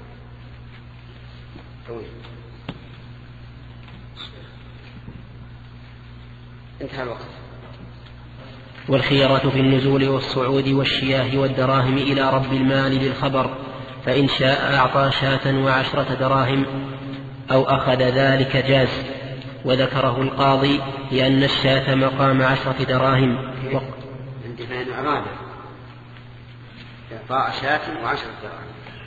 [SPEAKER 1] انتهى الوقت.
[SPEAKER 4] والخيرة في النزول والصعود والشياه والدراهم إلى رب المال للخبر، فإن شاء أعطى شاة وعشرة دراهم أو أخذ ذلك جاز. وذكره القاضي لأن الشاة مقام عشرة دراهم.
[SPEAKER 1] عندما أراد إعطاء شاة وعشرة دراهم